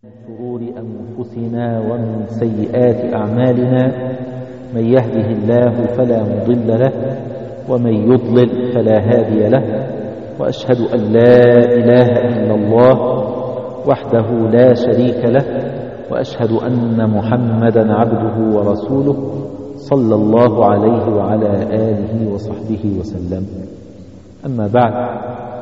من شرور أنفسنا ومن سيئات أعمالنا، من يهده الله فلا مضل له ومن يضلل فلا هادي له، وأشهد أن لا إله إلا الله وحده لا شريك له، وأشهد أن محمدا عبده ورسوله صلى الله عليه وعلى آله وصحبه وسلم. أما بعد،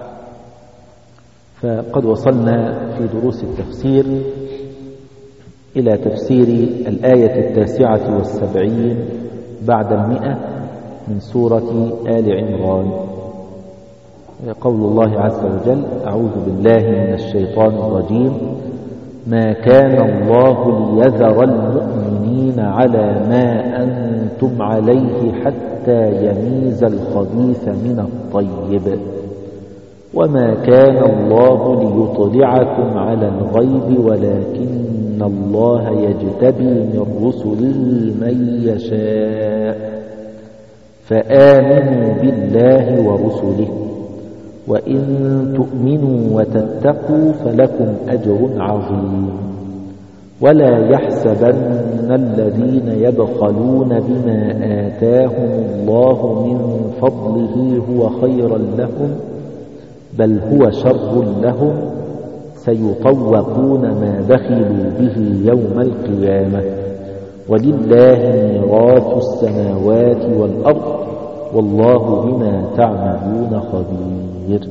فقد وصلنا في دروس التفسير إلى تفسير الآية 79 بعد 100 من سورة آل عمران. قول الله عز وجل: أعوذ بالله من الشيطان الرجيم: ما كان الله ليذر المؤمنين على ما أنتم عليه حتى يميز الخبيث من الطيب، وما كان الله ليطلعكم على الغيب ولكن الله يجتبي من رسله من يشاء، فآمنوا بالله ورسله، وإن تؤمنوا وتتقوا فلكم أجر عظيم. ولا يحسبن الذين يبخلون بما آتاهم الله من فضله هو خيرا لهم، بل هو شر لهم، سيطوقون ما بخلوا به يوم القيامة، ولله ميراث السماوات والأرض، والله بما تعملون خبير.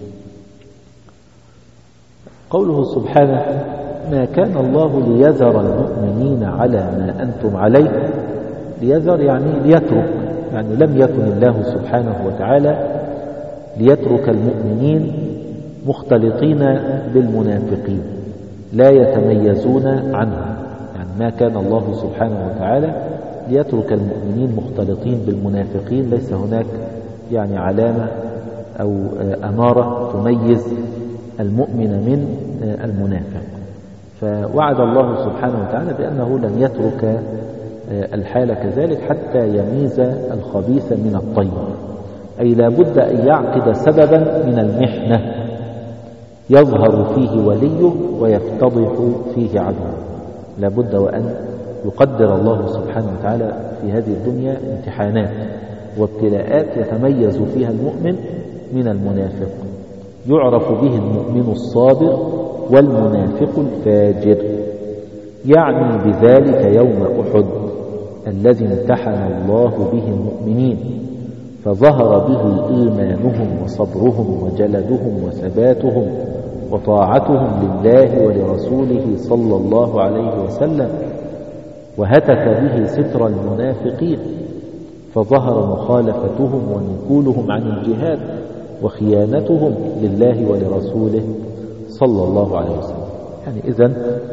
قوله سبحانه: ما كان الله ليذر المؤمنين على ما أنتم عليه. ليذر يعني ليترك، يعني لم يكن الله سبحانه وتعالى ليترك المؤمنين مختلطين بالمنافقين لا يتميزون عنهم. يعني ما كان الله سبحانه وتعالى ليترك المؤمنين مختلطين بالمنافقين، ليس هناك يعني علامة أو أمارة تميز المؤمن من المنافق. فوعد الله سبحانه وتعالى بأنه لن يترك الحال كذلك حتى يميز الخبيث من الطيب، أي لا بد أن يعقد سببا من المحنة يظهر فيه وليه ويفتضح فيه عدوه. لا بد وأن يقدر الله سبحانه وتعالى في هذه الدنيا امتحانات وابتلاءات يتميز فيها المؤمن من المنافق، يعرف به المؤمن الصابر والمنافق الفاجر. يعني بذلك يوم أحد الذي امتحن الله به المؤمنين، فظهر به إيمانهم وصبرهم وجلدهم وثباتهم وطاعتهم لله ولرسوله صلى الله عليه وسلم، وهتك به ستر المنافقين، فظهر مخالفتهم ونكولهم عن الجهاد وخيانتهم لله ولرسوله صلى الله عليه وسلم. يعني إذن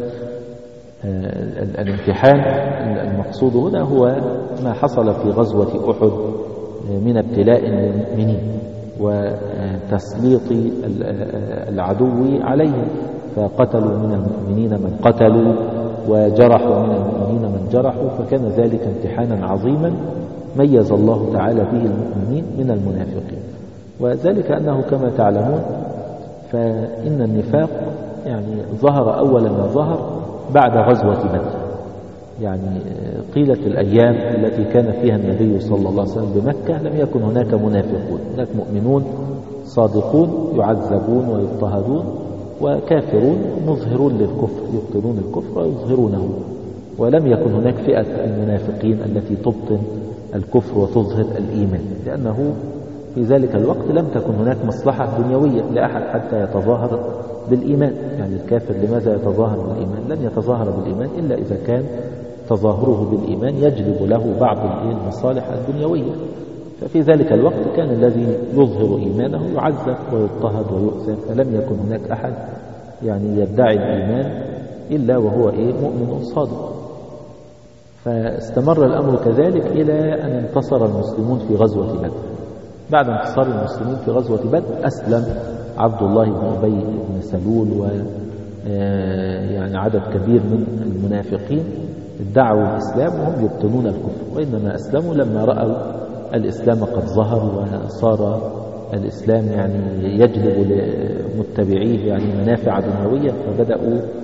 الامتحان المقصود هنا هو ما حصل في غزوة أحد من ابتلاء للمؤمنين وتسليط العدو عليهم، فقتلوا من المؤمنين من قتلوا وجرحوا من المؤمنين من جرحوا، فكان ذلك امتحانا عظيما ميز الله تعالى به المؤمنين من المنافقين. وذلك أنه كما تعلمون فإن النفاق يعني ظهر أول ما ظهر بعد غزوة بدر. يعني طيلة الأيام التي كان فيها النبي صلى الله عليه وسلم بمكة لم يكن هناك منافقون، هناك مؤمنون صادقون يعذبون ويضطهدون، وكافرون مظهرون للكفر يبطلون الكفر ويظهرونه، ولم يكن هناك فئة المنافقين التي تبطن الكفر وتظهر الإيمان، لأنه في ذلك الوقت لم تكن هناك مصلحة دنيوية لأحد حتى يتظاهر بالإيمان. يعني الكافر لماذا يتظاهر بالإيمان؟ لن يتظاهر بالإيمان إلا إذا كان تظاهره بالإيمان يجلب له بعض المصالح الدنيوية، ففي ذلك الوقت كان الذي يظهر إيمانه يعذب ويضطهد ويؤثر، فلم يكن هناك أحد يعني يدعي الإيمان إلا وهو مؤمن صادق. فاستمر الأمر كذلك إلى أن انتصر المسلمون في غزوة بدر. بعد انتصار المسلمين في غزوة بدر أسلم عبد الله بن أبي بن سلول ويعني عدد كبير من المنافقين ادعوا الإسلام وهم يبطلون الكفر، وإنما أسلموا لما رأوا الإسلام قد ظهر وصار الإسلام يعني يجلب لمتبعيه يعني منافع دنيوية، فبدأوا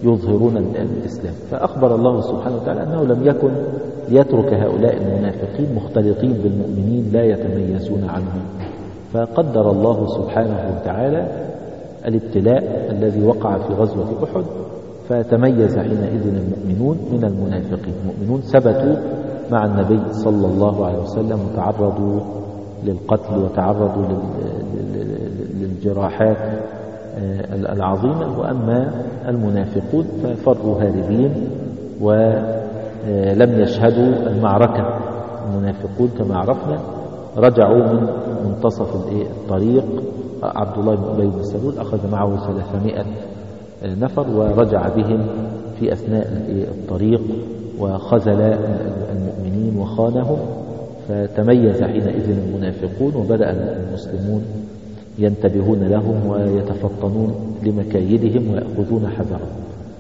يظهرون الإسلام. فأخبر الله سبحانه وتعالى أنه لم يكن ليترك هؤلاء المنافقين مختلطين بالمؤمنين لا يتميزون عنهم، فقدر الله سبحانه وتعالى الابتلاء الذي وقع في غزوة أحد، فتميز حينئذ المؤمنون من المنافقين. المؤمنون ثبتوا مع النبي صلى الله عليه وسلم وتعرضوا للقتل وتعرضوا للجراحات العظيمة، وأما المنافقون ففروا هاربين ولم يشهدوا المعركة. المنافقون كما عرفنا رجعوا من منتصف الطريق. عبد الله بن أبي بن سلول أخذ معه 300 نفر ورجع بهم في أثناء الطريق وخذل المؤمنين وخانهم، فتميز حينئذ المنافقون وبدأ المسلمون ينتبهون لهم ويتفطنون لمكايدهم ويأخذون حذرهم.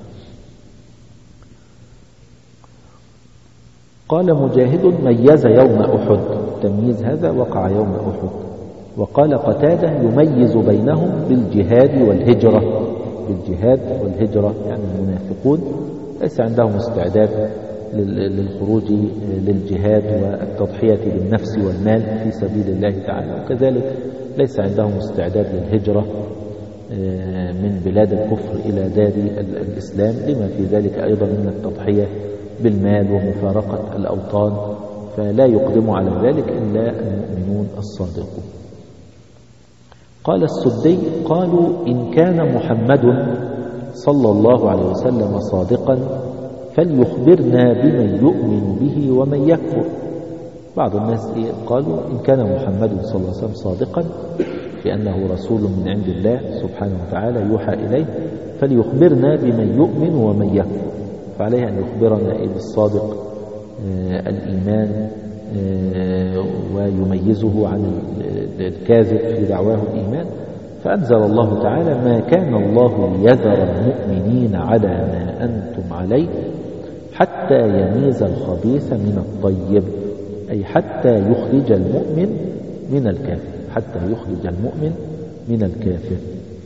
قال مجاهد ميز يوم أحد، تمييز هذا وقع يوم أحد. وقال قتادة يميز بينهم بالجهاد والهجرة. بالجهاد والهجرة يعني المنافقون ليس عندهم استعداد للخروج للجهاد والتضحية بالنفس والمال في سبيل الله تعالى، وكذلك ليس عندهم استعداد للهجرة من بلاد الكفر إلى دار الإسلام، لما في ذلك أيضا من التضحية بالمال ومفارقة الأوطان، فلا يقدم على ذلك إلا المؤمنون الصادقون. قال السدي قالوا إن كان محمد صلى الله عليه وسلم صادقا فليخبرنا بمن يؤمن به ومن يكفر. بعض الناس قالوا إن كان محمد صلى الله عليه وسلم صادقا في أنه رسول من عند الله سبحانه وتعالى يوحى إليه، فليخبرنا بمن يؤمن ومن يكفر، فعليه أن يخبرنا بالصادق الإيمان ويميزه عن الكاذب في دعواه الإيمان. فأنزل الله تعالى ما كان الله ليذر المؤمنين على ما أنتم عليه حتى يميز الخبيث من الطيب، أي حتى يخرج المؤمن من الكافر، حتى يخرج المؤمن من الكافر.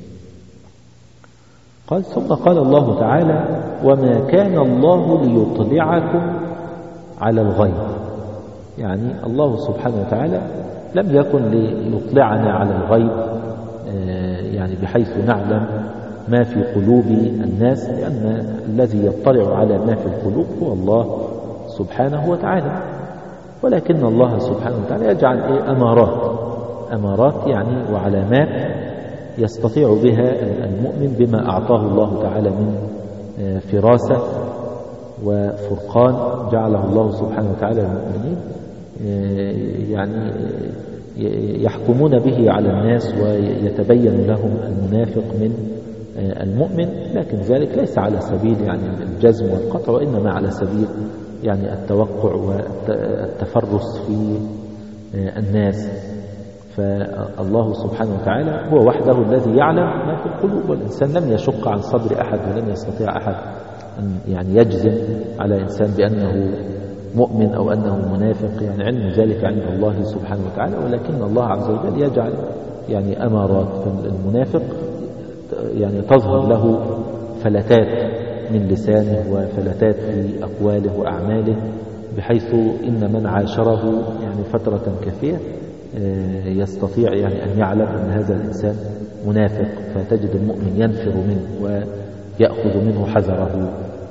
قال ثم قال الله تعالى وما كان الله ليطلعكم على الغيب، يعني الله سبحانه وتعالى لم يكن ليطلعنا على الغيب يعني بحيث نعلم ما في قلوب الناس، لأن الذي يطلع على ما في القلوب هو الله سبحانه وتعالى، ولكن الله سبحانه وتعالى يجعل أمارات يعني وعلامات يستطيع بها المؤمن بما أعطاه الله تعالى من فراسة وفرقان جعله الله سبحانه وتعالى للمؤمنين، يعني يحكمون به على الناس ويتبين لهم المنافق من المؤمن، لكن ذلك ليس على سبيل يعني الجزم والقطع، وإنما على سبيل يعني التوقع والتفرس في الناس. فالله سبحانه وتعالى هو وحده الذي يعلم ما في القلوب، والإنسان لم يشق عن صدر أحد ولم يستطيع أحد أن يعني يجزم على إنسان بأنه مؤمن أو أنه منافق، يعني علم ذلك عند الله سبحانه وتعالى، ولكن الله عز وجل يجعل يعني أمارات. فالمنافق يعني تظهر له فلتات من لسانه وفلتات في أقواله وأعماله، بحيث إن من عاشره يعني فترة كافية يستطيع يعني أن يعلم أن هذا الإنسان منافق، فتجد المؤمن ينفر منه ويأخذ منه حذره.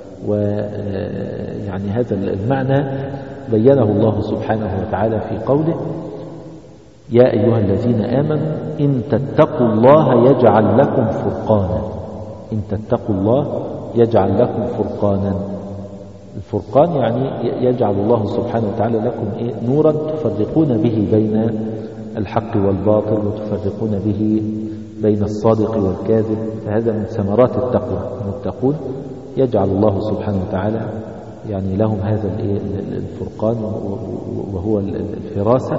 ويعني هذا المعنى بينه الله سبحانه وتعالى في قوله يا أيها الذين آمنوا إن تتقوا الله يجعل لكم فرقانا. إن تتقوا الله يجعل لكم فرقانا. الفرقان يعني يجعل الله سبحانه وتعالى لكم نورا تفرقون به بين الحق والباطل وتفرقون به بين الصادق والكاذب، فهذا من ثمرات التقوى. المتقون يجعل الله سبحانه وتعالى يعني لهم هذا الفرقان وهو الفراسة،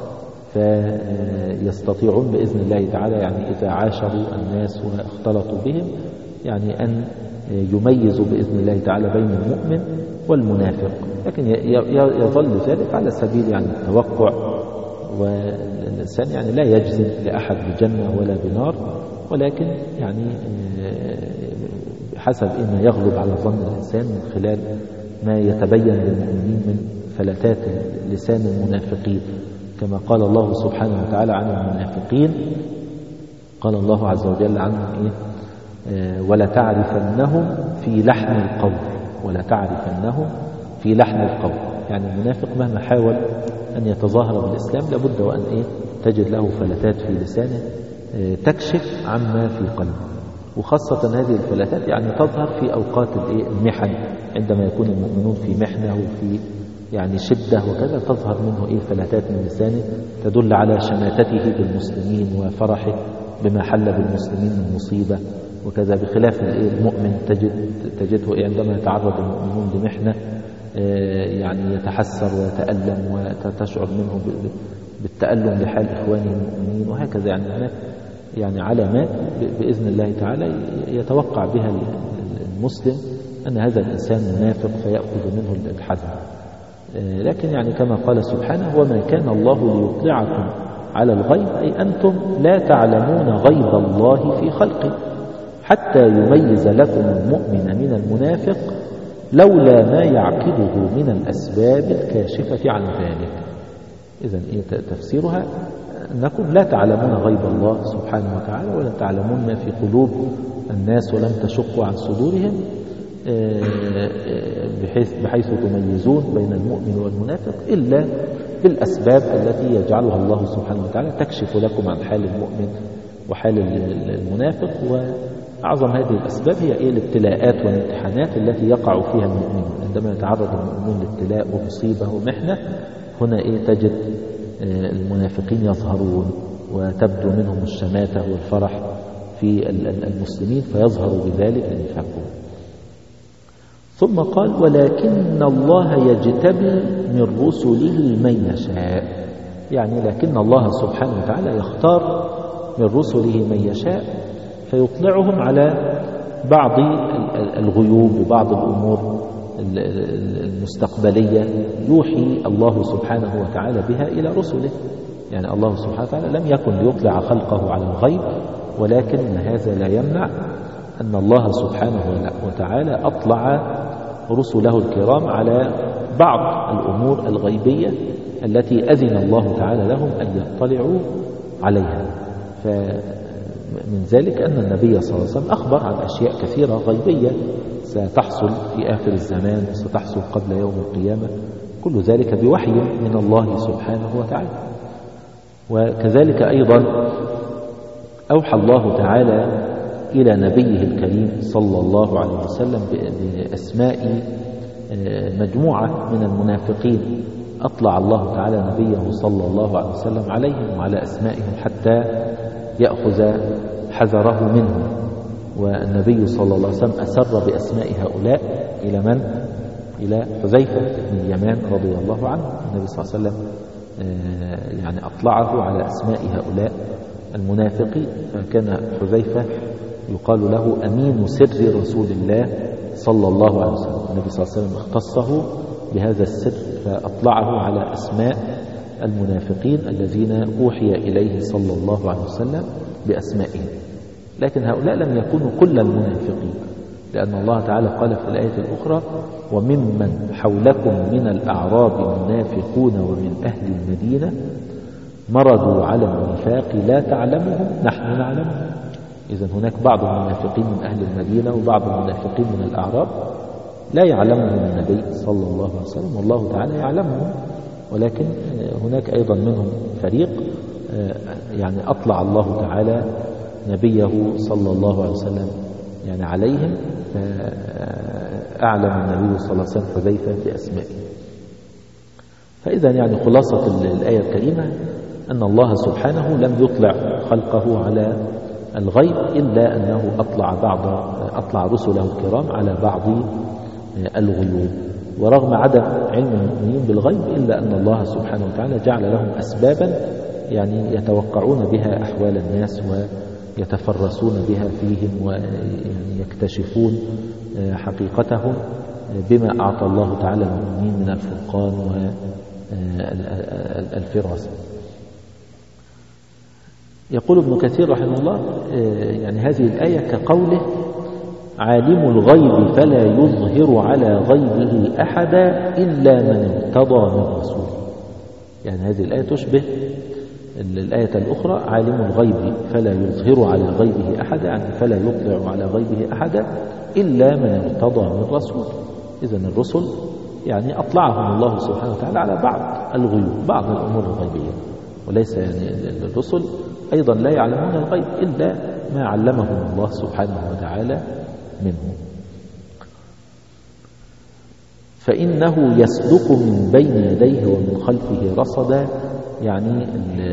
فيستطيعون بإذن الله تعالى يعني إذا عاشروا الناس واختلطوا بهم يعني أن يميزوا بإذن الله تعالى بين المؤمن والمنافق، لكن يظل ذلك على سبيل يعني التوقع، والإنسان يعني لا يجزم لأحد بجنة ولا بنار، ولكن يعني بحسب ما يغلب على ظن الإنسان من خلال ما يتبين للمؤمنين من فلتات لسان المنافقين، كما قال الله سبحانه وتعالى عن المنافقين، قال الله عز وجل عنهم ولتعرفنهم في لحن القول، ولتعرفنهم في لحن القول. يعني المنافق مهما حاول أن يتظاهر بالإسلام لابد وأن تجد له فلتات في لسانه تكشف عما في قلبه، وخاصة هذه الفلتات يعني تظهر في أوقات المحن، عندما يكون المؤمنون في محنة وفي يعني شدة وكذا، تظهر منه فلتات من لسانه تدل على شماتته بالمسلمين وفرحه بما حل بالمسلمين من مصيبة وكذا، بخلاف المؤمن تجده عندما يتعرض المؤمنون لمحنة يعني يتحسر ويتألم وتشعر منه بالتألم لحال إخوانه المؤمنين وهكذا. يعني هناك يعني علامات بإذن الله تعالى يتوقع بها المسلم أن هذا الإنسان منافق فيأخذ منه الحذر. لكن يعني كما قال سبحانه وما كان الله ليطلعكم على الغيب، أي أنتم لا تعلمون غيب الله في خلقه حتى يميز لكم المؤمن من المنافق لولا ما يعقده من الأسباب الكاشفة عن ذلك. إذن تفسيرها أنكم لا تعلمون غيب الله سبحانه وتعالى ولا تعلمون ما في قلوب الناس ولم تشقوا عن صدورهم، بحيث تميزون بين المؤمن والمنافق إلا بالأسباب التي يجعلها الله سبحانه وتعالى تكشف لكم عن حال المؤمن وحال المنافق. وأعظم هذه الأسباب هي الابتلاءات والامتحانات التي يقع فيها المؤمنون. عندما يتعرض المؤمنون لابتلاء ومصيبة ومحنة، هنا تجد المنافقين يظهرون وتبدو منهم الشماتة والفرح في المسلمين، فيظهر بذلك نفاقهم. ثم قال ولكن الله يجتبي من رسله من يشاء، يعني لكن الله سبحانه وتعالى يختار من رسله من يشاء فيطلعهم على بعض الغيوب وبعض الأمور المستقبلية يوحي الله سبحانه وتعالى بها إلى رسله. يعني الله سبحانه وتعالى لم يكن ليطلع خلقه على الغيب، ولكن هذا لا يمنع أن الله سبحانه وتعالى أطلع رسله الكرام على بعض الأمور الغيبية التي أذن الله تعالى لهم أن يطلعوا عليها. فمن ذلك أن النبي صلى الله عليه وسلم أخبر عن أشياء كثيرة غيبية ستحصل في آخر الزمان وستحصل قبل يوم القيامة، كل ذلك بوحي من الله سبحانه وتعالى. وكذلك أيضا أوحى الله تعالى إلى نبيه الكريم صلى الله عليه وسلم بأسماء مجموعة من المنافقين، أطلع الله تعالى نبيه صلى الله عليه وسلم عليهم وعلى أسمائهم حتى يأخذ حذره منهم. والنبي صلى الله عليه وسلم أسر بأسماء هؤلاء إلى من؟ إلى حذيفة بن اليمان رضي الله عنه. النبي صلى الله عليه وسلم يعني أطلعه على أسماء هؤلاء المنافقين، فكان حذيفة يقال له أمين سر رسول الله صلى الله عليه وسلم. النبي صلى الله عليه وسلم اختصه بهذا السر فأطلعه على أسماء المنافقين الذين أوحي إليه صلى الله عليه وسلم بأسمائهم. لكن هؤلاء لم يكونوا كل المنافقين، لأن الله تعالى قال في الآية الأخرى وممن حولكم من الأعراب منافقون ومن أهل المدينة مرضوا على النفاق لا تعلمهم نحن نعلمهم. إذن هناك بعض المنافقين من أهل المدينة وبعض المنافقين من الأعراب لا يعلمهم النبي صلى الله عليه وسلم والله تعالى يعلمهم، ولكن هناك أيضا منهم فريق يعني أطلع الله تعالى نبيه صلى الله عليه وسلم يعني عليهم، فأعلم النبي صلى الله عليه وسلم حذيفة بأسمائه. فإذا يعني خلاصة الآية الكريمة أن الله سبحانه لم يطلع خلقه على الغيب إلا أنه أطلع رسله الكرام على بعض الغيوب. ورغم عدم علم المؤمنين بالغيب إلا أن الله سبحانه وتعالى جعل لهم أسبابا يعني يتوقعون بها أحوال الناس ويتفرسون بها فيهم ويكتشفون حقيقتهم بما أعطى الله تعالى المؤمنين من الفرقان والفراسة. يقول ابن كثير رحمه الله يعني هذه الآية كقوله عالم الغيب فلا يظهر على غيبه أحدا إلا من ارتضى من رسول. يعني هذه الآية تشبه الآية الأخرى، عالم الغيب فلا يظهر على غيبه أحدا، يعني فلا يطلع على غيبه أحدا إلا من ارتضى من رسول. إذن الرسل يعني أطلعهم الله سبحانه وتعالى على بعض الغيوب، بعض الأمور الغيبية، وليس يعني الرسل أيضا لا يعلمون الغيب إلا ما علمهم الله سبحانه وتعالى منه. فإنه يسلك من بين يديه ومن خلفه رصدا، يعني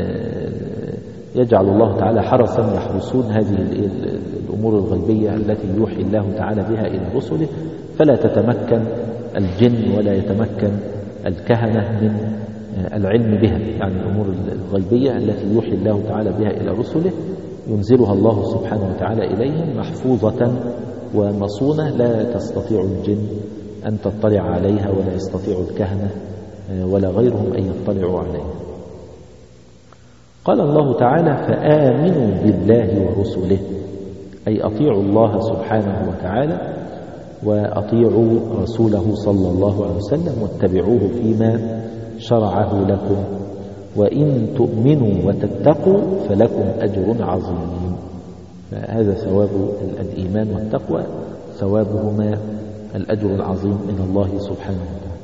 يجعل الله تعالى حرسا يحرسون هذه الأمور الغيبية التي يوحي الله تعالى بها إلى رسله، فلا تتمكن الجن ولا يتمكن الكهنة من العلم بها. يعني الأمور الغيبية التي يوحي الله تعالى بها إلى رسله ينزلها الله سبحانه وتعالى إليهم محفوظة ومصونة، لا تستطيع الجن أن تطلع عليها، ولا يستطيع الكهنة ولا غيرهم أن يطلعوا عليها. قال الله تعالى: فآمنوا بالله ورسله، أي أطيعوا الله سبحانه وتعالى وأطيعوا رسوله صلى الله عليه وسلم واتبعوه فيما شرعه لكم، وإن تؤمنوا وتتقوا فلكم أجر عظيم. فهذا ثواب الإيمان والتقوى، ثوابهما الأجر العظيم من الله سبحانه وتعالى.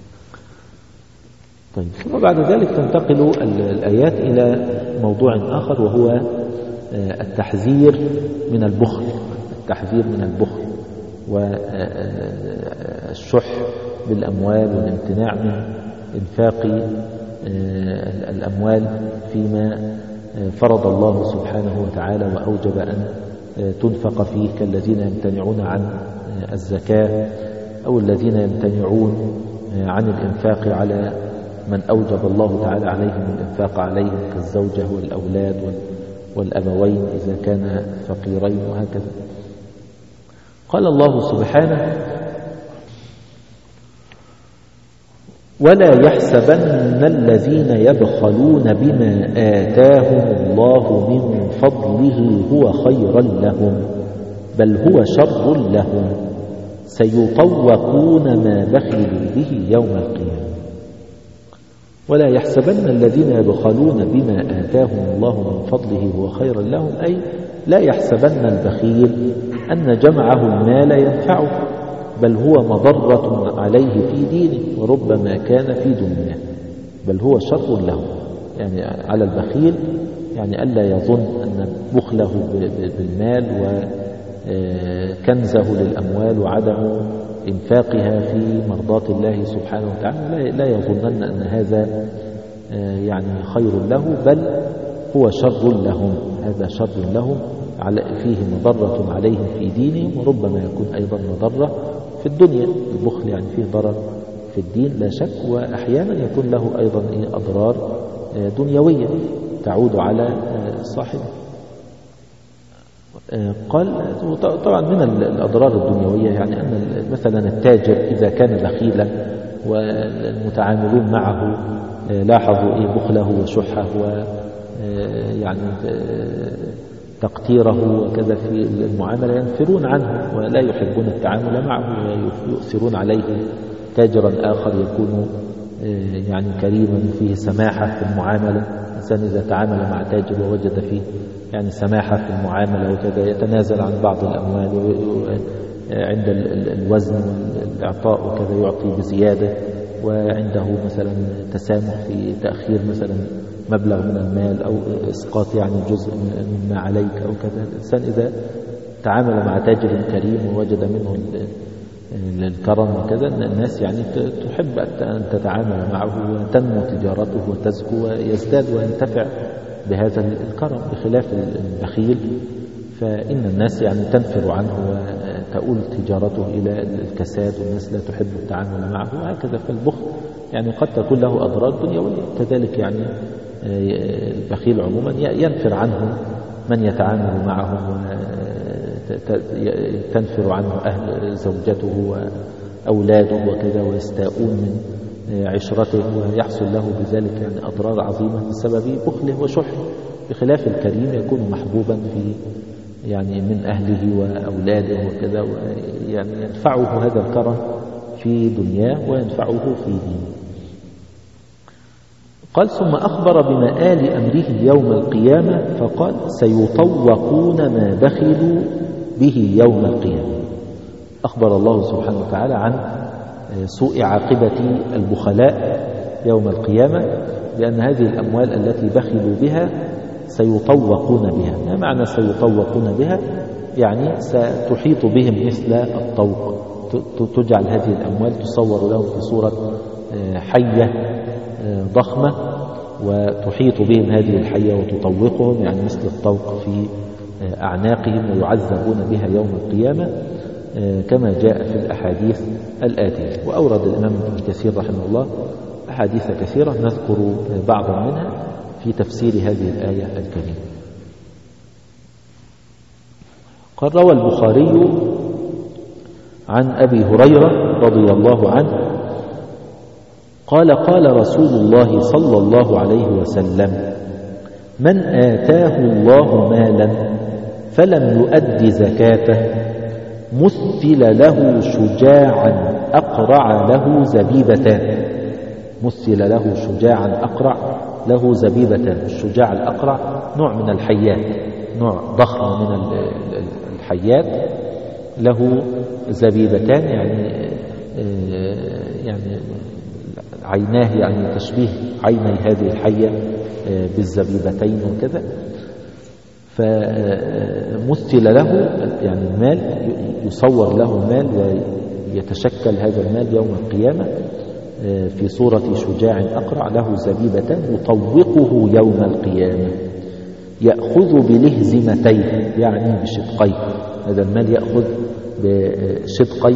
طيب، وبعد ذلك تنتقل الآيات إلى موضوع آخر، وهو التحذير من البخل، التحذير من البخل والشح بالأموال والامتناع من إنفاق الأموال فيما فرض الله سبحانه وتعالى وأوجب أن تنفق فيه، كالذين يمتنعون عن الزكاة، أو الذين يمتنعون عن الإنفاق على من أوجب الله تعالى عليهم الإنفاق عليهم، كالزوجة والأولاد والأبوين إذا كان فقيرين، وهكذا. قال الله سبحانه: ولا يحسبن الذين يبخلون بما آتاهم الله من فضله هو خيرا لهم، بل هو شر لهم، سيطوقون ما بخلوا به يوم القيامة. ولا يحسبن الذين يبخلون بما آتاهم الله من فضله هو خيرا لهم، أي لا يحسبن البخيل أن جمعه المال ينفعه، بل هو مضرة عليه في دينه، وربما كان في دنياه، بل هو شر له. يعني على البخيل يعني ألا يظن أن بخله بالمال وكنزه للأموال وعدم إنفاقها في مرضاة الله سبحانه وتعالى لا يظنن أن هذا يعني خير له، بل هو شر لهم، هذا شر لهم، فيه مضرة عليهم في دينهم، وربما يكون أيضا مضرة في الدنيا. البخل يعني فيه ضرر في الدين لا شك، وأحيانا يكون له أيضا أضرار دنيوية تعود على صاحبه. قال طبعا من الأضرار الدنيوية يعني أن مثلا التاجر إذا كان بخيلا والمتعاملون معه لاحظوا بخله وشحه ويعني تقتيره وكذا في المعاملة، ينفرون عنه ولا يحبون التعامل معه، ويؤثرون عليه تاجرا آخر يكون يعني كريما فيه سماحة في المعاملة. الإنسان إذا تعامل مع تاجر ووجد فيه يعني سماحة في المعاملة وكذا، يتنازل عن بعض الأموال عند الوزن والإعطاء وكذا، يعطي بزيادة، وعنده مثلا تسامح في تأخير مثلا مبلغ من المال أو إسقاط يعني جزء مما عليك أو كذا. الإنسان إذا تعامل مع تاجر كريم ووجد منه الكرم وكذا، الناس يعني تحب أن تتعامل معه وتنمو تجارته وتزكو ويزداد وينتفع بهذا الكرم، بخلاف البخيل فإن الناس يعني تنفر عنه وتؤول تجارته إلى الكساد، والناس لا تحب التعامل معه وهكذا. فالبخل يعني قد تكون له أضرار دنيوية، كذلك يعني البخيل عموما ينفر عنه من يتعامل معه، تنفر عنه أهل زوجته وأولاده وكذا، ويستاءون من عشرته، ويحصل له بذلك يعني أضرار عظيمة بسبب بخله وشحه، بخلاف الكريم يكون محبوبا في يعني من أهله وأولاده وكذا، يعني ينفعه هذا الكرم في دنياه وينفعه في دينه. قال ثم أخبر بمآل أمره يوم القيامة فقال سيطوقون ما بخلوا به يوم القيامة. أخبر الله سبحانه وتعالى عن سوء عاقبة البخلاء يوم القيامة، لأن هذه الأموال التي بخلوا بها سيطوقون بها. ما معنى سيطوقون بها؟ يعني ستحيط بهم مثل الطوق، تجعل هذه الأموال تصور لهم في صورة حية ضخمة وتحيط بهم هذه الحية وتطوقهم، يعني مثل الطوق في أعناقهم، ويعذبون بها يوم القيامة كما جاء في الأحاديث الآتية. وأورد الإمام ابن كثير رحمه الله أحاديث كثيرة نذكر بعضا منها في تفسير هذه الآية الكريمة. قال روى البخاري عن أبي هريرة رضي الله عنه قال قال رسول الله صلى الله عليه وسلم من آتاه الله مالا فلم يؤد زكاته مثل له شجاعا أقرع له زبيبتان. مثل له شجاعا أقرع له زبيبتان. الشجاع الأقرع نوع من الحيات، نوع ضخم من الحيات، له زبيبتان يعني عيناه، يعني تشبيه عيني هذه الحية بالزبيبتين وكذا. فمثل له يعني المال، يصور له المال ويتشكل هذا المال يوم القيامة في صورة شجاع أقرع له زبيبتان يطوقه يوم القيامة يأخذ بلهزمتيه، يعني بشدقي. هذا المال يأخذ بشدقي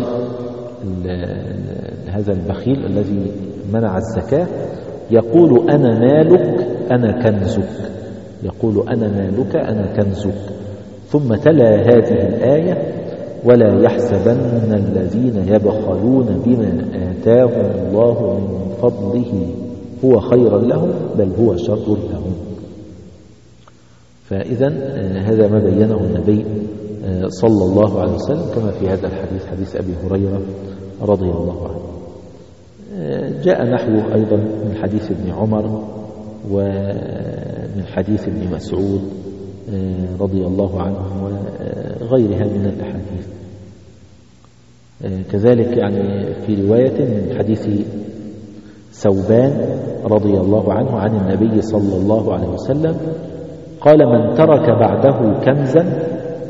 هذا البخيل الذي منع الزكاة، يقول أنا مالك أنا كنزك، يقول أنا مالك أنا كنزك. ثم تلا هذه الآية ولا يحسبن الذين يبخلون بما آتاهم الله من فضله هو خيرا لهم بل هو شر لهم. فإذا هذا ما بينه النبي صلى الله عليه وسلم كما في هذا الحديث، حديث أبي هريرة رضي الله عنه. جاء نحوه أيضا من حديث ابن عمر ومن حديث ابن مسعود رضي الله عنه وغيرها من الأحاديث. كذلك يعني في رواية من حديث ثوبان رضي الله عنه عن النبي صلى الله عليه وسلم قال من ترك بعده كنزا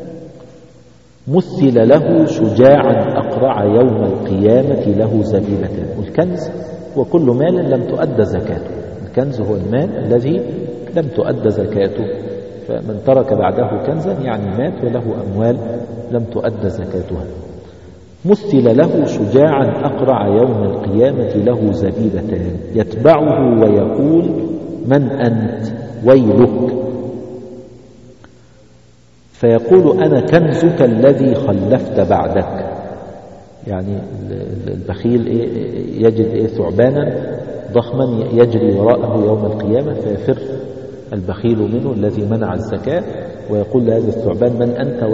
مثل له شجاعا أقرع يوم القيامة له زبيبتان. والكنز هو كل مال لم تؤد زكاته، الكنز هو المال الذي لم تؤد زكاته. فمن ترك بعده كنزا يعني مات وله أموال لم تؤد زكاتها. مثل له شجاعا أقرع يوم القيامة له زبيبتان يتبعه ويقول من أنت ويلك، فيقول أنا كنزك الذي خلفت بعدك. يعني البخيل يجد ثعبانا ضخما يجري وراءه يوم القيامة فيفر البخيل منه الذي منع الزكاة، ويقول لهذا الثعبان من أنت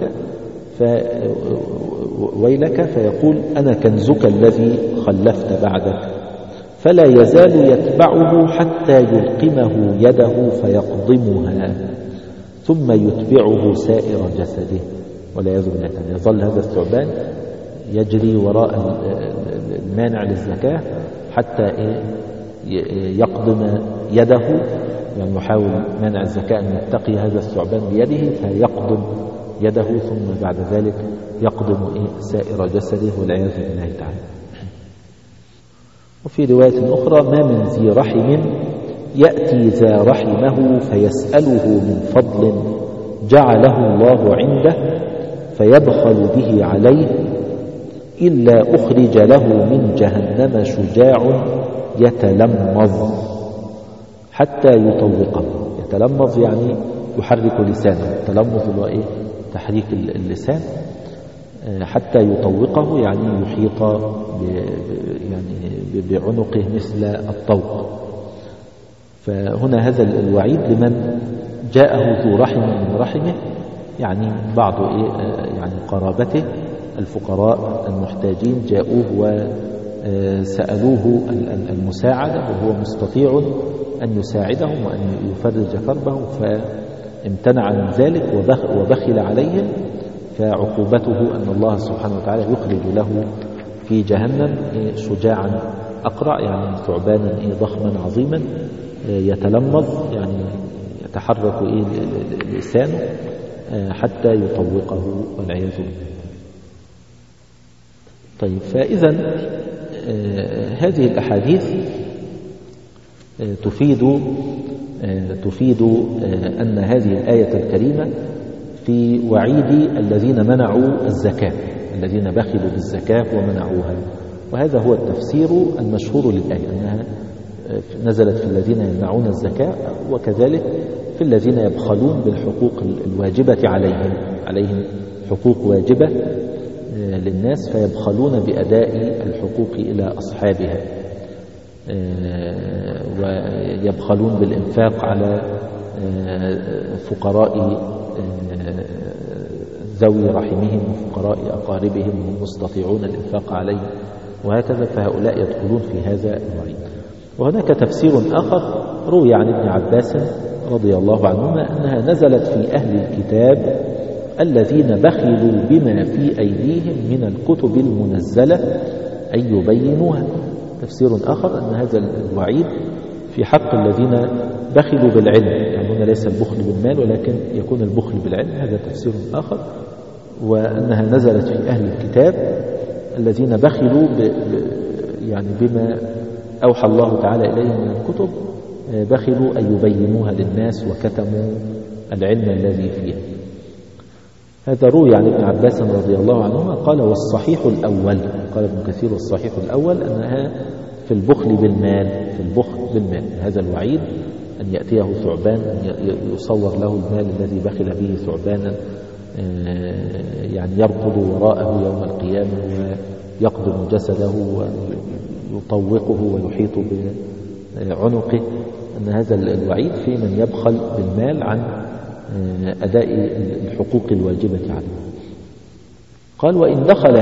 ويلك، فيقول أنا كنزك الذي خلفت بعدك. فلا يزال يتبعه حتى يلقمه يده فيقضمها ثم يتبعه سائر جسده والعياذ بالله. يظل هذا الثعبان يجري وراء المانع للزكاة حتى يقضم يده، يعني يحاول منع الزكاة أن يتقي هذا الثعبان بيده فيقضم يده ثم بعد ذلك يقضم سائر جسده والعياذ بالله تعالى. وفي رواية أخرى ما من ذي رحم يأتي ذا رحمه فيسأله من فضل جعله الله عنده فيبخل به عليه إلا أخرج له من جهنم شجاع يتلمظ حتى يطوقه. يتلمظ يعني يحرك لسانه، التلمظ هو تحريك اللسان، حتى يطوقه يعني يحيط بعنقه مثل الطوق. فهنا هذا الوعيد لمن جاءه ذو رحم من رحمه يعني بعض يعني قرابته الفقراء المحتاجين جاءوه وسألوه المساعدة، وهو مستطيع أن يساعدهم وأن يفرج كربهم، فامتنع عن ذلك وبخل عليهم، فعقوبته أن الله سبحانه وتعالى يخرج له في جهنم شجاعا أقرع، يعني ثعبانا ضخما عظيما يتلمظ، يعني يتحرك لسانه حتى يطوقه والعياذ بالله. طيب، فإذا هذه الأحاديث تفيد أن هذه الآية الكريمة في وعيد الذين منعوا الزكاة، الذين بخلوا بالزكاة ومنعوها، وهذا هو التفسير المشهور للآية، أنها نزلت في الذين يمنعون الزكاة، وكذلك في الذين يبخلون بالحقوق الواجبة عليهم حقوق واجبة للناس فيبخلون بأداء الحقوق إلى أصحابها، ويبخلون بالإنفاق على فقراء ذوي رحمهم وفقراء أقاربهم هم مستطيعون الإنفاق عليهم، وهكذا، فهؤلاء يدخلون في هذا الوعيد. وهناك تفسير آخر روي عن ابن عباس رضي الله عنهما أنها نزلت في أهل الكتاب الذين بخلوا بما في أيديهم من الكتب المنزلة أن يبينوها. تفسير آخر أن هذا الوعيد في حق الذين بخلوا بالعلم، يعني هنا ليس البخل بالمال ولكن يكون البخل بالعلم، هذا تفسير آخر، وأنها نزلت في أهل الكتاب الذين بخلوا يعني بما أوحى الله تعالى إليهم من الكتب، بخلوا أن يبينوها للناس وكتموا العلم الذي فيها. هذا روي عن ابن عباس رضي الله عنهما قال: والصحيح الأول، قال ابن كثير: والصحيح الأول أنها في البخل بالمال، هذا الوعيد أن يأتيه ثعبان، أن يصور له المال الذي بخل به ثعبانا، يعني يركض وراءه يوم القيامة ويقدم جسده ويطوقه ويحيط بعنقه، أن هذا الوعيد في من يبخل بالمال عن أداء الحقوق الواجبة عليه. قال: وإن دخل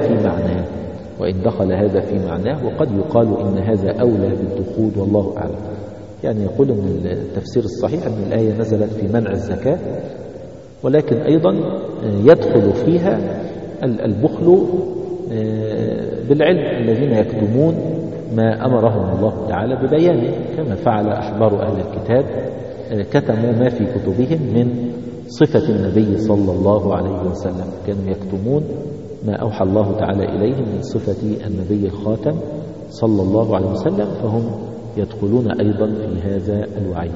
هذا في معناه وقد يقال إن هذا أولى بالدخول والله أعلم. يعني يقول أن التفسير الصحيح أن الآية نزلت في منع الزكاة، ولكن أيضا يدخل فيها البخل بالعلم، الذين يكتمون ما أمرهم الله تعالى ببيانه، كما فعل أحبار أهل الكتاب، كتموا ما في كتبهم من صفة النبي صلى الله عليه وسلم، كانوا يكتمون ما أوحى الله تعالى إليهم من صفة النبي الخاتم صلى الله عليه وسلم، فهم يدخلون أيضا في هذا الوعيد.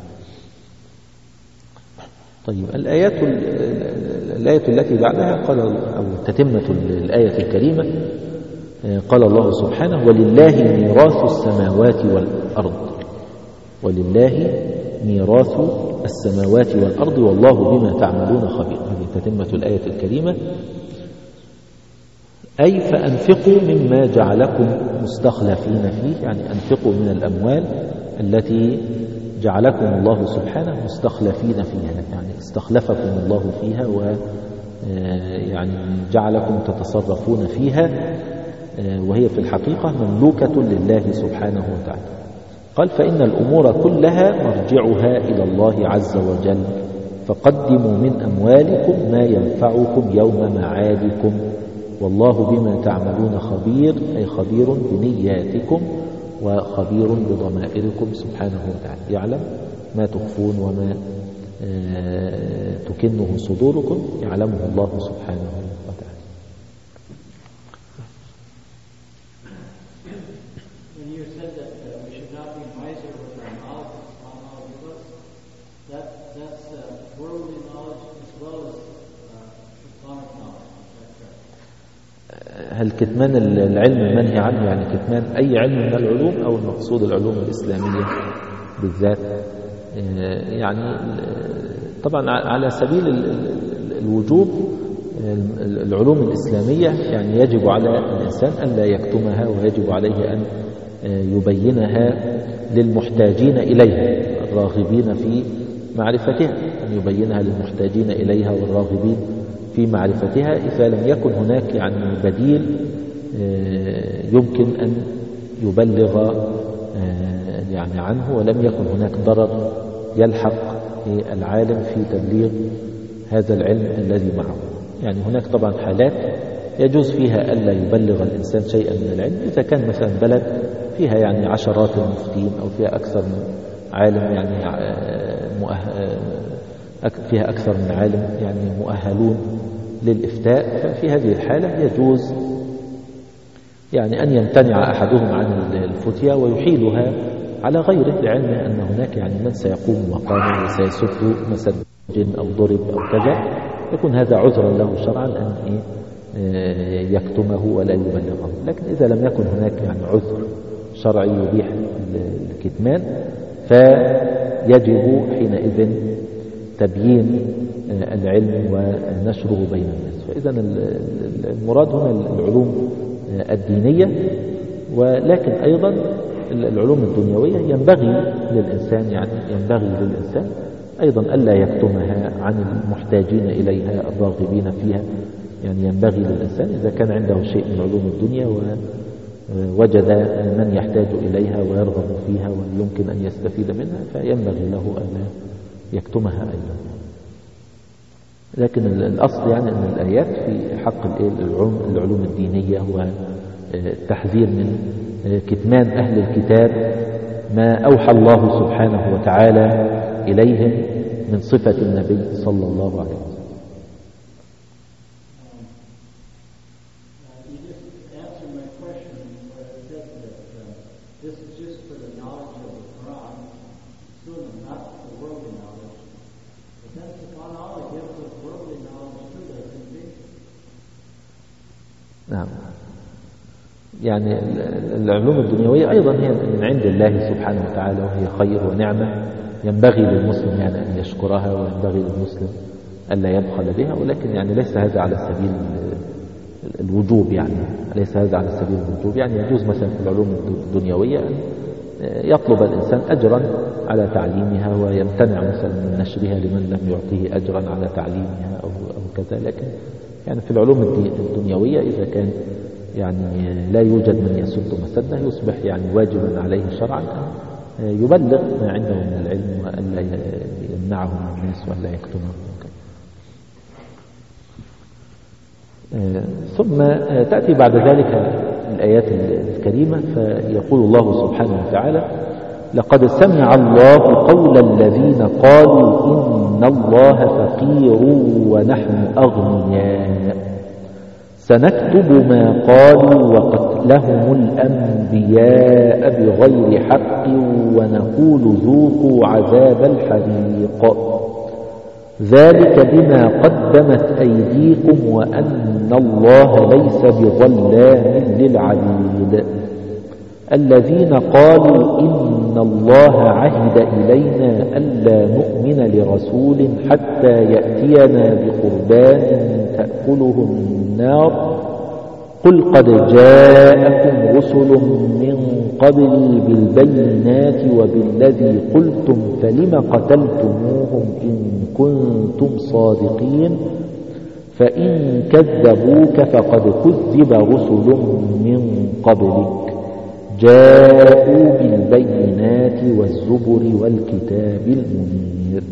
طيب، الآية التي بعدها قال، أو تتمة الآية الكريمة، قال الله سبحانه: ولله ميراث السماوات والأرض، ولله ميراث السماوات والأرض والله بما تعملون خبير. هذه تتمة الآية الكريمة، أي فأنفقوا مما جعلكم مستخلفين فيه، يعني أنفقوا من الأموال التي جعلكم الله سبحانه مستخلفين فيها، يعني استخلفكم الله فيها ويعني جعلكم تتصرفون فيها، وهي في الحقيقة مملوكة لله سبحانه وتعالى. قال: فإن الأمور كلها مرجعها إلى الله عز وجل، فقدموا من أموالكم ما ينفعكم يوم معادكم، والله بما تعملون خبير، أي خبير بنياتكم وخبير بضمائركم سبحانه وتعالى، يعلم ما تخفون وما تكنه صدوركم، يعلمه الله سبحانه وتعالى. هل كتمان العلم المنهي عنه يعني كتمان أي علم من العلوم، أو المقصود العلوم الإسلامية بالذات؟ يعني طبعا على سبيل الوجوب العلوم الإسلامية يعني يجب على الإنسان أن لا يكتمها، ويجب عليه أن يبينها للمحتاجين إليها الراغبين في معرفتها، أن أن يبينها للمحتاجين إليها والراغبين في معرفتها، إذا لم يكن هناك يعني بديل يمكن أن يبلغ يعني عنه، ولم يكن هناك ضرر يلحق العالم في تبليغ هذا العلم الذي معه. يعني هناك طبعا حالات يجوز فيها ألا يبلغ الإنسان شيئا من العلم، إذا كان مثلا بلد فيها يعني عشرات المفتين أو فيها أكثر من عالم يعني فيها أكثر من عالم يعني مؤهلون للإفتاء، ففي هذه الحالة يجوز يعني أن يمتنع أحدهم عن الفتية ويحيلها على غيره، لعلم أن هناك يعني من سيقوم مقامه وسيسد مسد أو ضرب أو كذا، يكون هذا عذرا له شرعا أن يكتمه ولا يبلغه. لكن إذا لم يكن هناك يعني عذر شرعي يبيح الكتمان، فيجب حينئذ تبيين العلم ونشره بين الناس. فإذا المراد هنا العلوم الدينية، ولكن أيضا العلوم الدنيوية ينبغي للإنسان أيضا ألا يكتمها عن المحتاجين إليها الراغبين فيها. يعني ينبغي للإنسان إذا كان عنده شيء من علوم الدنيا ووجد من يحتاج إليها ويرغب فيها ويمكن أن يستفيد منها، فينبغي له أن يكتمها أيضا. لكن الأصل يعني أن الآيات في حق العلوم الدينية والتحذير من كتمان أهل الكتاب ما أوحى الله سبحانه وتعالى إليهم من صفة النبي صلى الله عليه وسلم. نعم، يعني العلوم الدنيوية أيضا هي من عند الله سبحانه وتعالى، وهي خير ونعمة ينبغي للمسلم يعني أن يشكرها، وينبغي للمسلم ألا يبخل بها، ولكن يعني ليس هذا على سبيل الوجوب، يعني ليس هذا على سبيل الوجوب. يعني يجوز مثلا في العلوم الدنيوية أن يطلب الإنسان أجرا على تعليمها ويمتنع مثلا من نشرها لمن لم يعطيه أجرا على تعليمها أو كذا. لكن يعني في العلوم الدنيوية إذا كان يعني لا يوجد من يسد مسده، يصبح يعني واجبا عليه شرعا أن يبلغ ما عنده من العلم وألا يمنعه من الناس وألا يكتمه. ثم تأتي بعد ذلك الآيات الكريمة، فيقول الله سبحانه وتعالى: لقد سمع الله قول الذين قالوا إن الله فقير ونحن أغنياء سنكتب ما قالوا وقتلهم الأنبياء بغير حق ونقول ذوقوا عذاب الحريق ذلك بما قدمت أيديكم وأن الله ليس بظلام للعبيد الذين قالوا إن الله عهد إلينا ألا نؤمن لرسول حتى يأتينا بقربان تأكله النار قل قد جاءكم رسل من قبلي بالبينات وبالذي قلتم فلم قتلتموهم إن كنتم صادقين فإن كذبوك فقد كذب رسل من قبلك جاءوا بالبينات والزبر والكتاب المنير.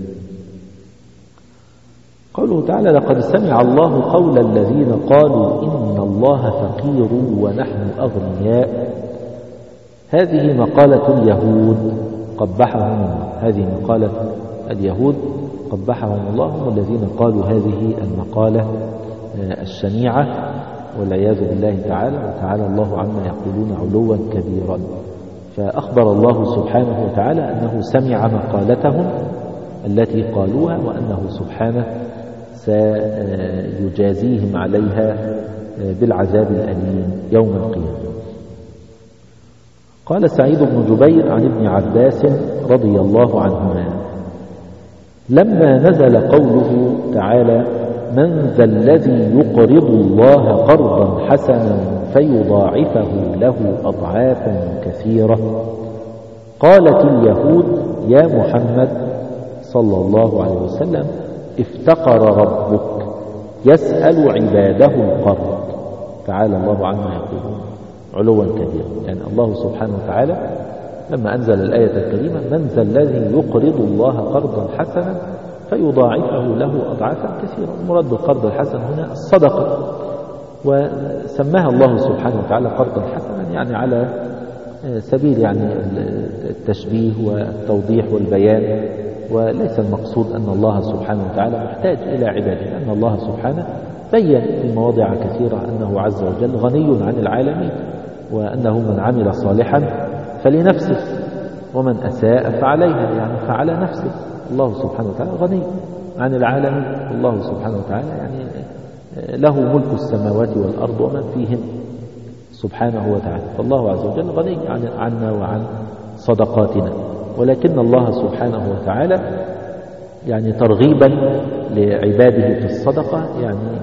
قوله تعالى: لقد سمع الله قول الذين قالوا إن الله فقير ونحن أغنياء. هذه مقالة اليهود قبحهم الله، هذه مقالة اليهود قبحهم الله، هم الذين قالوا هذه المقالة الشنيعة والعياذ بالله تعالى، وتعالى الله عما يقولون علوا كبيرا. فأخبر الله سبحانه وتعالى أنه سمع مقالتهم التي قالوها، وأنه سبحانه سيجازيهم عليها بالعذاب الأليم يوم القيامة. قال سعيد بن جبير عن ابن عباس رضي الله عنهما: لما نزل قوله تعالى: من ذا الذي يقرض الله قرضا حسنا فيضاعفه له أضعافا كثيرة، قالت اليهود: يا محمد صلى الله عليه وسلم: افتقر ربك يسأل عباده القرض. تعالى الله عما يقولون علوا كبيرا. يعني الله سبحانه وتعالى لما أنزل الآية الكريمة: من ذا الذي يقرض الله قرضا حسنا فيضاعفه له أضعافا كثيرة. المراد بالقرض الحسن هنا الصدقة، وسماها الله سبحانه وتعالى قرضا حسنا يعني على سبيل يعني التشبيه والتوضيح والبيان، وليس المقصود أن الله سبحانه وتعالى محتاج إلى عباده، لأن الله سبحانه بين في مواضع كثيرة أنه عز وجل غني عن العالمين، وأنه من عمل صالحا فلنفسه ومن أساء فعليها، يعني فعلى نفسه. الله سبحانه وتعالى غني عن العالمين، الله سبحانه وتعالى يعني له ملك السماوات والأرض ومن فيهن سبحانه وتعالى، فالله عز وجل غني عنا وعن صدقاتنا. ولكن الله سبحانه وتعالى يعني ترغيبا لعباده في الصدقة يعني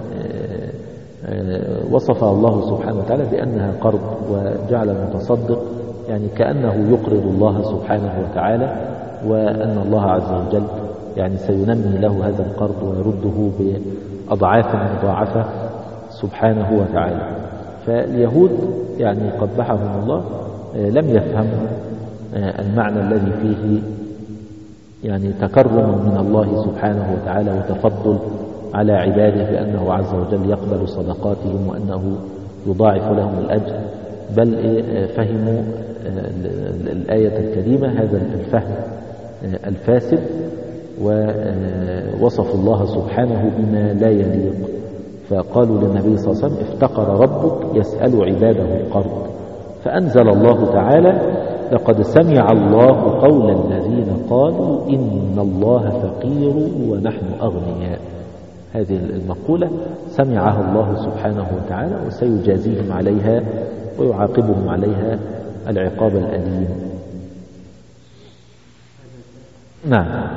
وصف الله سبحانه وتعالى بأنها قرض، وجعل المتصدق يعني كأنه يقرض الله سبحانه وتعالى، وأن الله عز وجل يعني سينمي له هذا القرض ويرده بأضعاف مضاعفة سبحانه وتعالى. فاليهود يعني قبحهم الله لم يفهموا المعنى الذي فيه يعني تكرم من الله سبحانه وتعالى وتفضل على عباده بأنه عز وجل يقبل صدقاتهم وأنه يضاعف لهم الأجر، بل فهموا الآية الكريمة هذا الفهم الفاسد، ووصفوا الله سبحانه بما لا يليق. فقالوا للنبي صلى الله عليه وسلم: افتقر ربك يسأل عباده القرض. فأنزل الله تعالى: لقد سمع الله قول الذين قالوا إن الله فقير ونحن أغنياء. هذه المقولة سمعها الله سبحانه وتعالى، وسيجازيهم عليها ويعاقبهم عليها العقاب الأليم. نعم.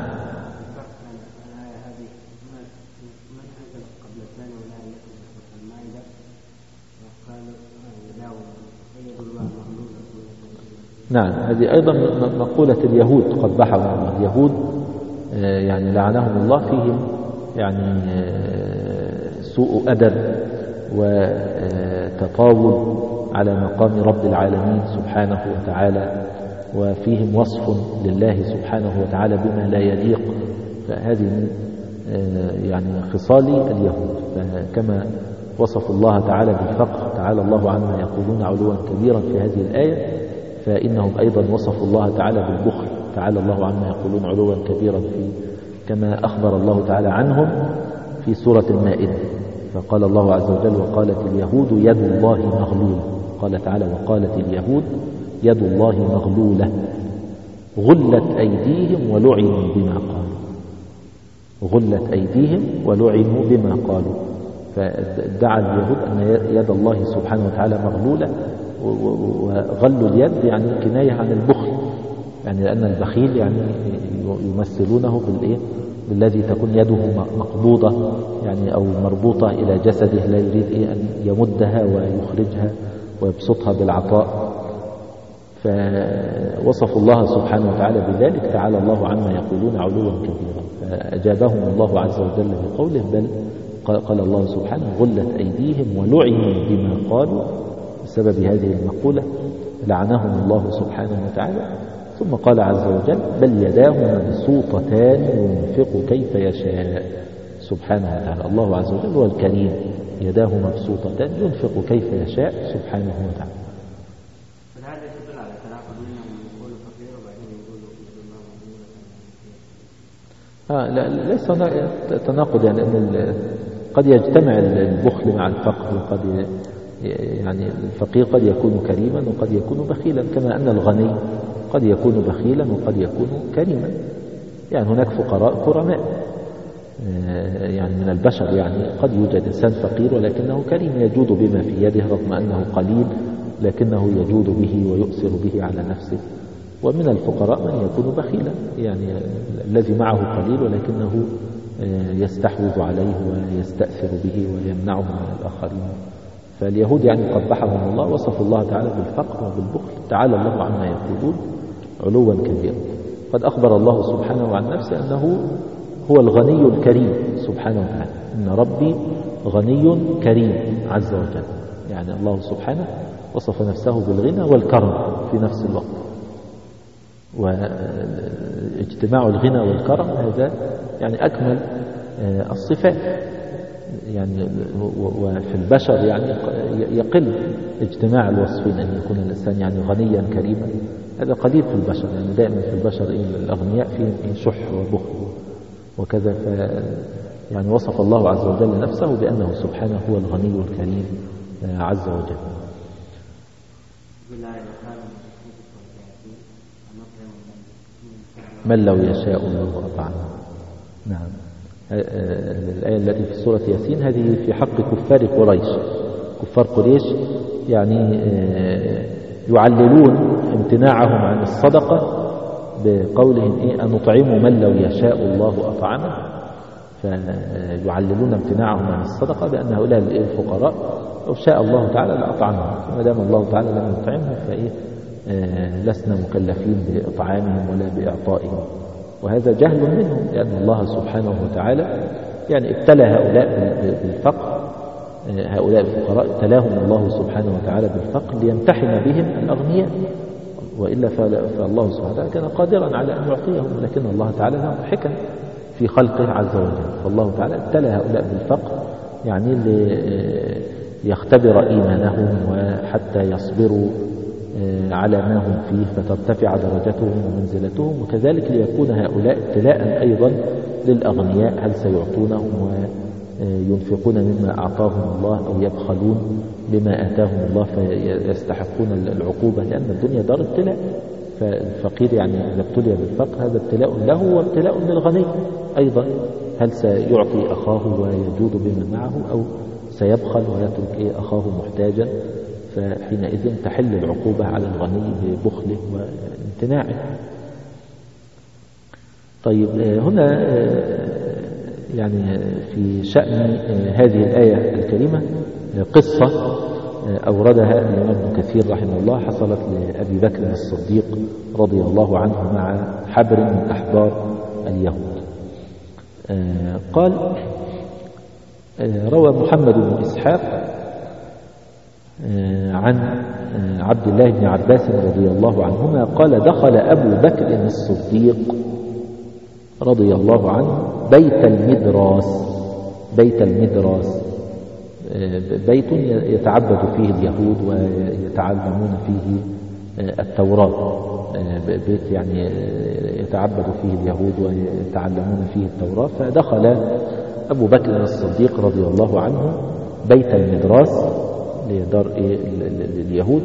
نعم، هذه أيضا مقولة اليهود قبحهم اليهود يعني لعنهم الله، فيهم يعني سوء أدب وتطاول على مقام رب العالمين سبحانه وتعالى، وفيهم وصف لله سبحانه وتعالى بما لا يليق. فهذه يعني خصال اليهود. فكما وصفوا الله تعالى بالفقر تعالى الله عما يقولون علوا كبيرا في هذه الآية، فإنهم أيضا وصفوا الله تعالى بالبخل تعالى الله عما يقولون علوا كبيرا كما أخبر الله تعالى عنهم في سورة المائدة. فقال الله عز وجل: وقالت اليهود يد الله مغلولة. قال تعالى: وقالت اليهود يد الله مغلولة غلت أيديهم ولعنوا بما قالوا. غلت أيديهم ولعنوا بما قالوا. فادعى اليهود أن يد الله سبحانه وتعالى مغلولة، وغل اليد يعني كناية عن البخل، يعني لأن البخيل يعني يمثلونه بالذي تكون يده مقبوضة يعني أو مربوطة إلى جسده، لا يريد أن يمدها ويخرجها ويبسطها بالعطاء. فوصفوا الله سبحانه وتعالى بذلك تعالى الله عما يقولون علوا كبيرا. فأجابهم الله عز وجل بقوله: بل قال الله سبحانه: غلت أيديهم ولعنوا بما قالوا. بسبب هذه المقولة لعنهم الله سبحانه وتعالى. ثم قال عز وجل: بل يداه مبسوطتان ينفق كيف يشاء. سبحانه وتعالى الله عز وجل هو الكريم، يداه مبسوطتان ينفق كيف يشاء سبحانه وتعالى. هذا يدل على تناقض منهم يقولوا فقير وبعدين يقولوا لا ليس تناقض، يعني أن قد يجتمع البخل مع الفقر، وقد يعني الفقير قد يكون كريما وقد يكون بخيلا، كما أن الغني قد يكون بخيلا وقد يكون كريما. يعني هناك فقراء كرماء يعني من البشر، يعني قد يوجد إنسان فقير ولكنه كريم يجود بما في يده رغم أنه قليل، لكنه يجود به ويؤثر به على نفسه. ومن الفقراء من يكون بخيلا، يعني الذي معه قليل ولكنه يستحوذ عليه ويستأثر به ويمنعه من الآخرين. فاليهود يعني قبحهم الله، وصف الله تعالى بالفقر وبالبخل تعالى الله عما يقولون علوا كبيرا. قد أخبر الله سبحانه عن نفسه أنه هو الغني الكريم سبحانه وتعالى، إن ربي غني كريم عز وجل. يعني الله سبحانه وصف نفسه بالغنى والكرم في نفس الوقت، واجتماع الغنى والكرم هذا يعني أكمل الصفات. يعني وفي البشر يعني يقل اجتماع الوصفين، أن يكون الإنسان يعني غنيا كريما، هذا قليل في البشر. يعني دائما في البشر الأغنياء فيهم شح وبخل وكذا. يعني وصف الله عز وجل نفسه بأنه سبحانه هو الغني الكريم عز وجل. من لو يشاء الله أطعمه. نعم، الآية التي في سورة ياسين هذه في حق كفار قريش. كفار قريش يعني يعللون امتناعهم عن الصدقة بقولهم أنطعم من لو يشاء الله أطعمه، فيعللون امتناعهم عن الصدقة بأن هؤلاء الفقراء لو شاء الله تعالى لأطعمهم، وما دام الله تعالى لم يطعمهم لسنا مكلفين بإطعامهم ولا بإعطائهم. وهذا جهل منهم، لأن الله سبحانه وتعالى يعني ابتلى هؤلاء بالفقر، هؤلاء الفقراء ابتلاهم الله سبحانه وتعالى بالفقر ليمتحن بهم الأغنياء، وإلا فالله سبحانه وتعالى كان قادرا على أن يعطيهم، لكن الله تعالى له حكم في خلقه عز وجل. فالله تعالى ابتلى هؤلاء بالفقر يعني ليختبر إيمانهم وحتى يصبروا على ما هم فيه فترتفع درجتهم ومنزلتهم، وكذلك ليكون هؤلاء ابتلاء أيضا للأغنياء، هل سيعطونهم وينفقون مما أعطاهم الله أو يبخلون بما آتاهم الله فيستحقون العقوبة، لأن الدنيا دار ابتلاء. فالفقير يعني إذا ابتلي بالفقر هذا ابتلاء له وابتلاء للغني أيضا، هل سيعطي أخاه ويجود بما معه أو سيبخل ويترك أخاه محتاجا، فحينئذ تحل العقوبة على الغني ببخله وامتناعه. طيب، هنا يعني في شأن هذه الآية الكريمة قصة أوردها الإمام ابن كثير رحمه الله، حصلت لأبي بكر الصديق رضي الله عنه مع حبر من أحبار اليهود. قال: روى محمد بن إسحاق عن عبد الله بن عباس رضي الله عنهما قال: دخل أبو بكر الصديق رضي الله عنه بيت المدراس. بيت المدراس بيت يتعبد فيه اليهود ويتعلمون فيه التوراة، بيت يعني يتعبد فيه اليهود ويتعلمون فيه التوراة. فدخل أبو بكر الصديق رضي الله عنه بيت المدراس لدار اليهود،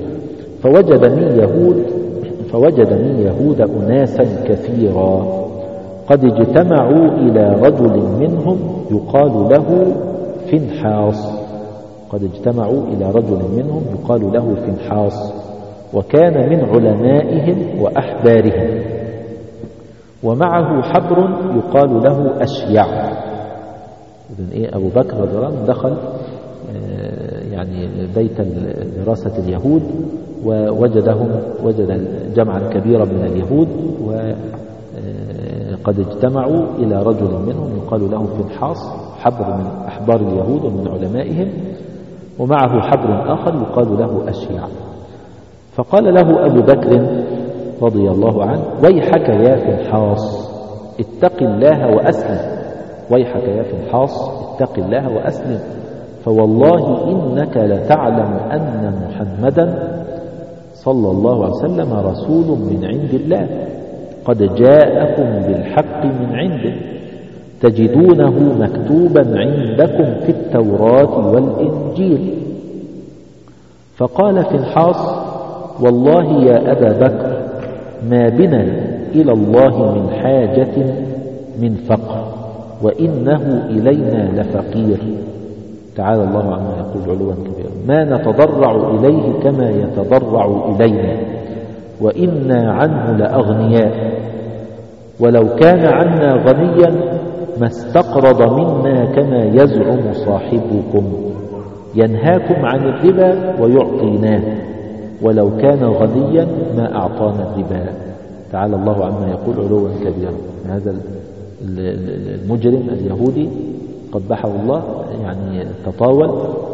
فوجد من يهود أناسا كثيرا قد اجتمعوا إلى رجل منهم يقال له فنحاص. قد اجتمعوا إلى رجل منهم يقال له فنحاص، وكان من علمائهم وأحبارهم، ومعه حبر يقال له أشيع. إذن أبو بكر رضي الله عنه دخل يعني بيت دراسة اليهود ووجد جمعا كبيرا من اليهود، وقد اجتمعوا إلى رجل منهم يقال له فنحاص، حبر من أحبار اليهود ومن علمائهم، ومعه حبر آخر يقال له أشيع. فقال له أبو بكر رضي الله عنه: ويحك يا فنحاص اتق الله وأسلم. ويحك يا فنحاص اتق الله وأسلم، فوالله إنك لتعلم أن محمدا صلى الله عليه وسلم رسول من عند الله قد جاءكم بالحق من عنده تجدونه مكتوبا عندكم في التوراة والإنجيل. فقال فنحاص: والله يا أبا بكر ما بنا إلى الله من حاجة من فقر، وإنه إلينا لفقير. تعالى الله عما يقول علوا كبيرا. ما نتضرع إليه كما يتضرع إلينا، وإنا عنه لأغنياء، ولو كان عنا غنيا ما استقرض منا كما يزعم صاحبكم، ينهاكم عن الربا ويعطيناه، ولو كان غنيا ما أعطانا الربا. تعالى الله عما يقول علوا كبيرا. هذا المجرم اليهودي قبحه الله يعني تطاول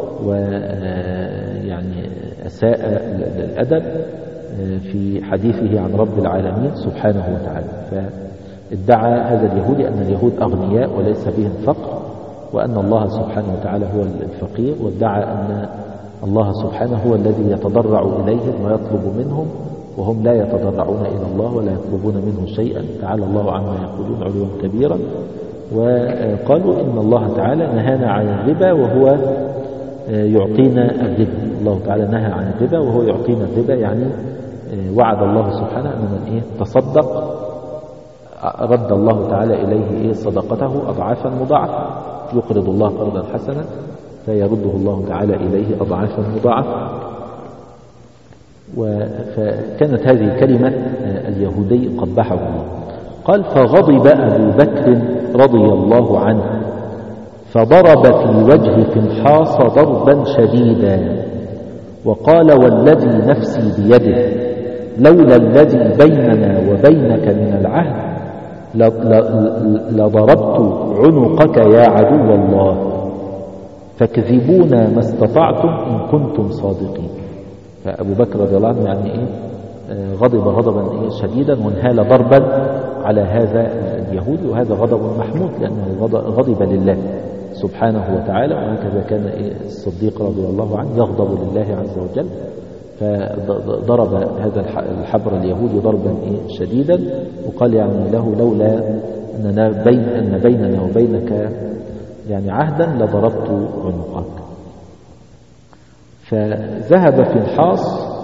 ويعني أساء الأدب في حديثه عن رب العالمين سبحانه وتعالى. فادعى هذا اليهودي أن اليهود أغنياء وليس بهم فقر، وأن الله سبحانه وتعالى هو الفقير، وادعى أن الله سبحانه هو الذي يتضرع إليهم ويطلب منهم وهم لا يتضرعون إلى الله ولا يطلبون منه شيئا. تعالى الله عما يقولون علوا كبيرا. وقالوا إن الله تعالى نهانا عن الربا وهو يعطينا الربا. الله تعالى نهى عن الربا وهو يعطينا الربا، يعني وعد الله سبحانه أن من تصدق رد الله تعالى إليه صدقته أضعافا مضاعفة. يقرض الله قرضا حسنا فيرده الله تعالى إليه أضعافا مضاعفة. فكانت هذه كلمة اليهودي قبحه الله. قال فغضب أبو بكر رضي الله عنه فضرب في وجه فنحاص ضربا شديدا وقال والذي نفسي بيده لولا الذي بيننا وبينك من العهد لضربت عنقك يا عدو الله فاكذبونا ما استطعتم إن كنتم صادقين. فأبو بكر رضي الله عنه يعني غضب غضبا شديدا وانهال ضربا على هذا اليهودي، وهذا غضب محمود لأنه غضب لله سبحانه وتعالى. وهكذا كان الصديق رضي الله عنه يغضب لله عز وجل. فضرب هذا الحبر اليهودي ضربا شديدا وقال يعني له لولا أن بيننا وبينك يعني عهدا لضربت عنقك. فذهب فنحاص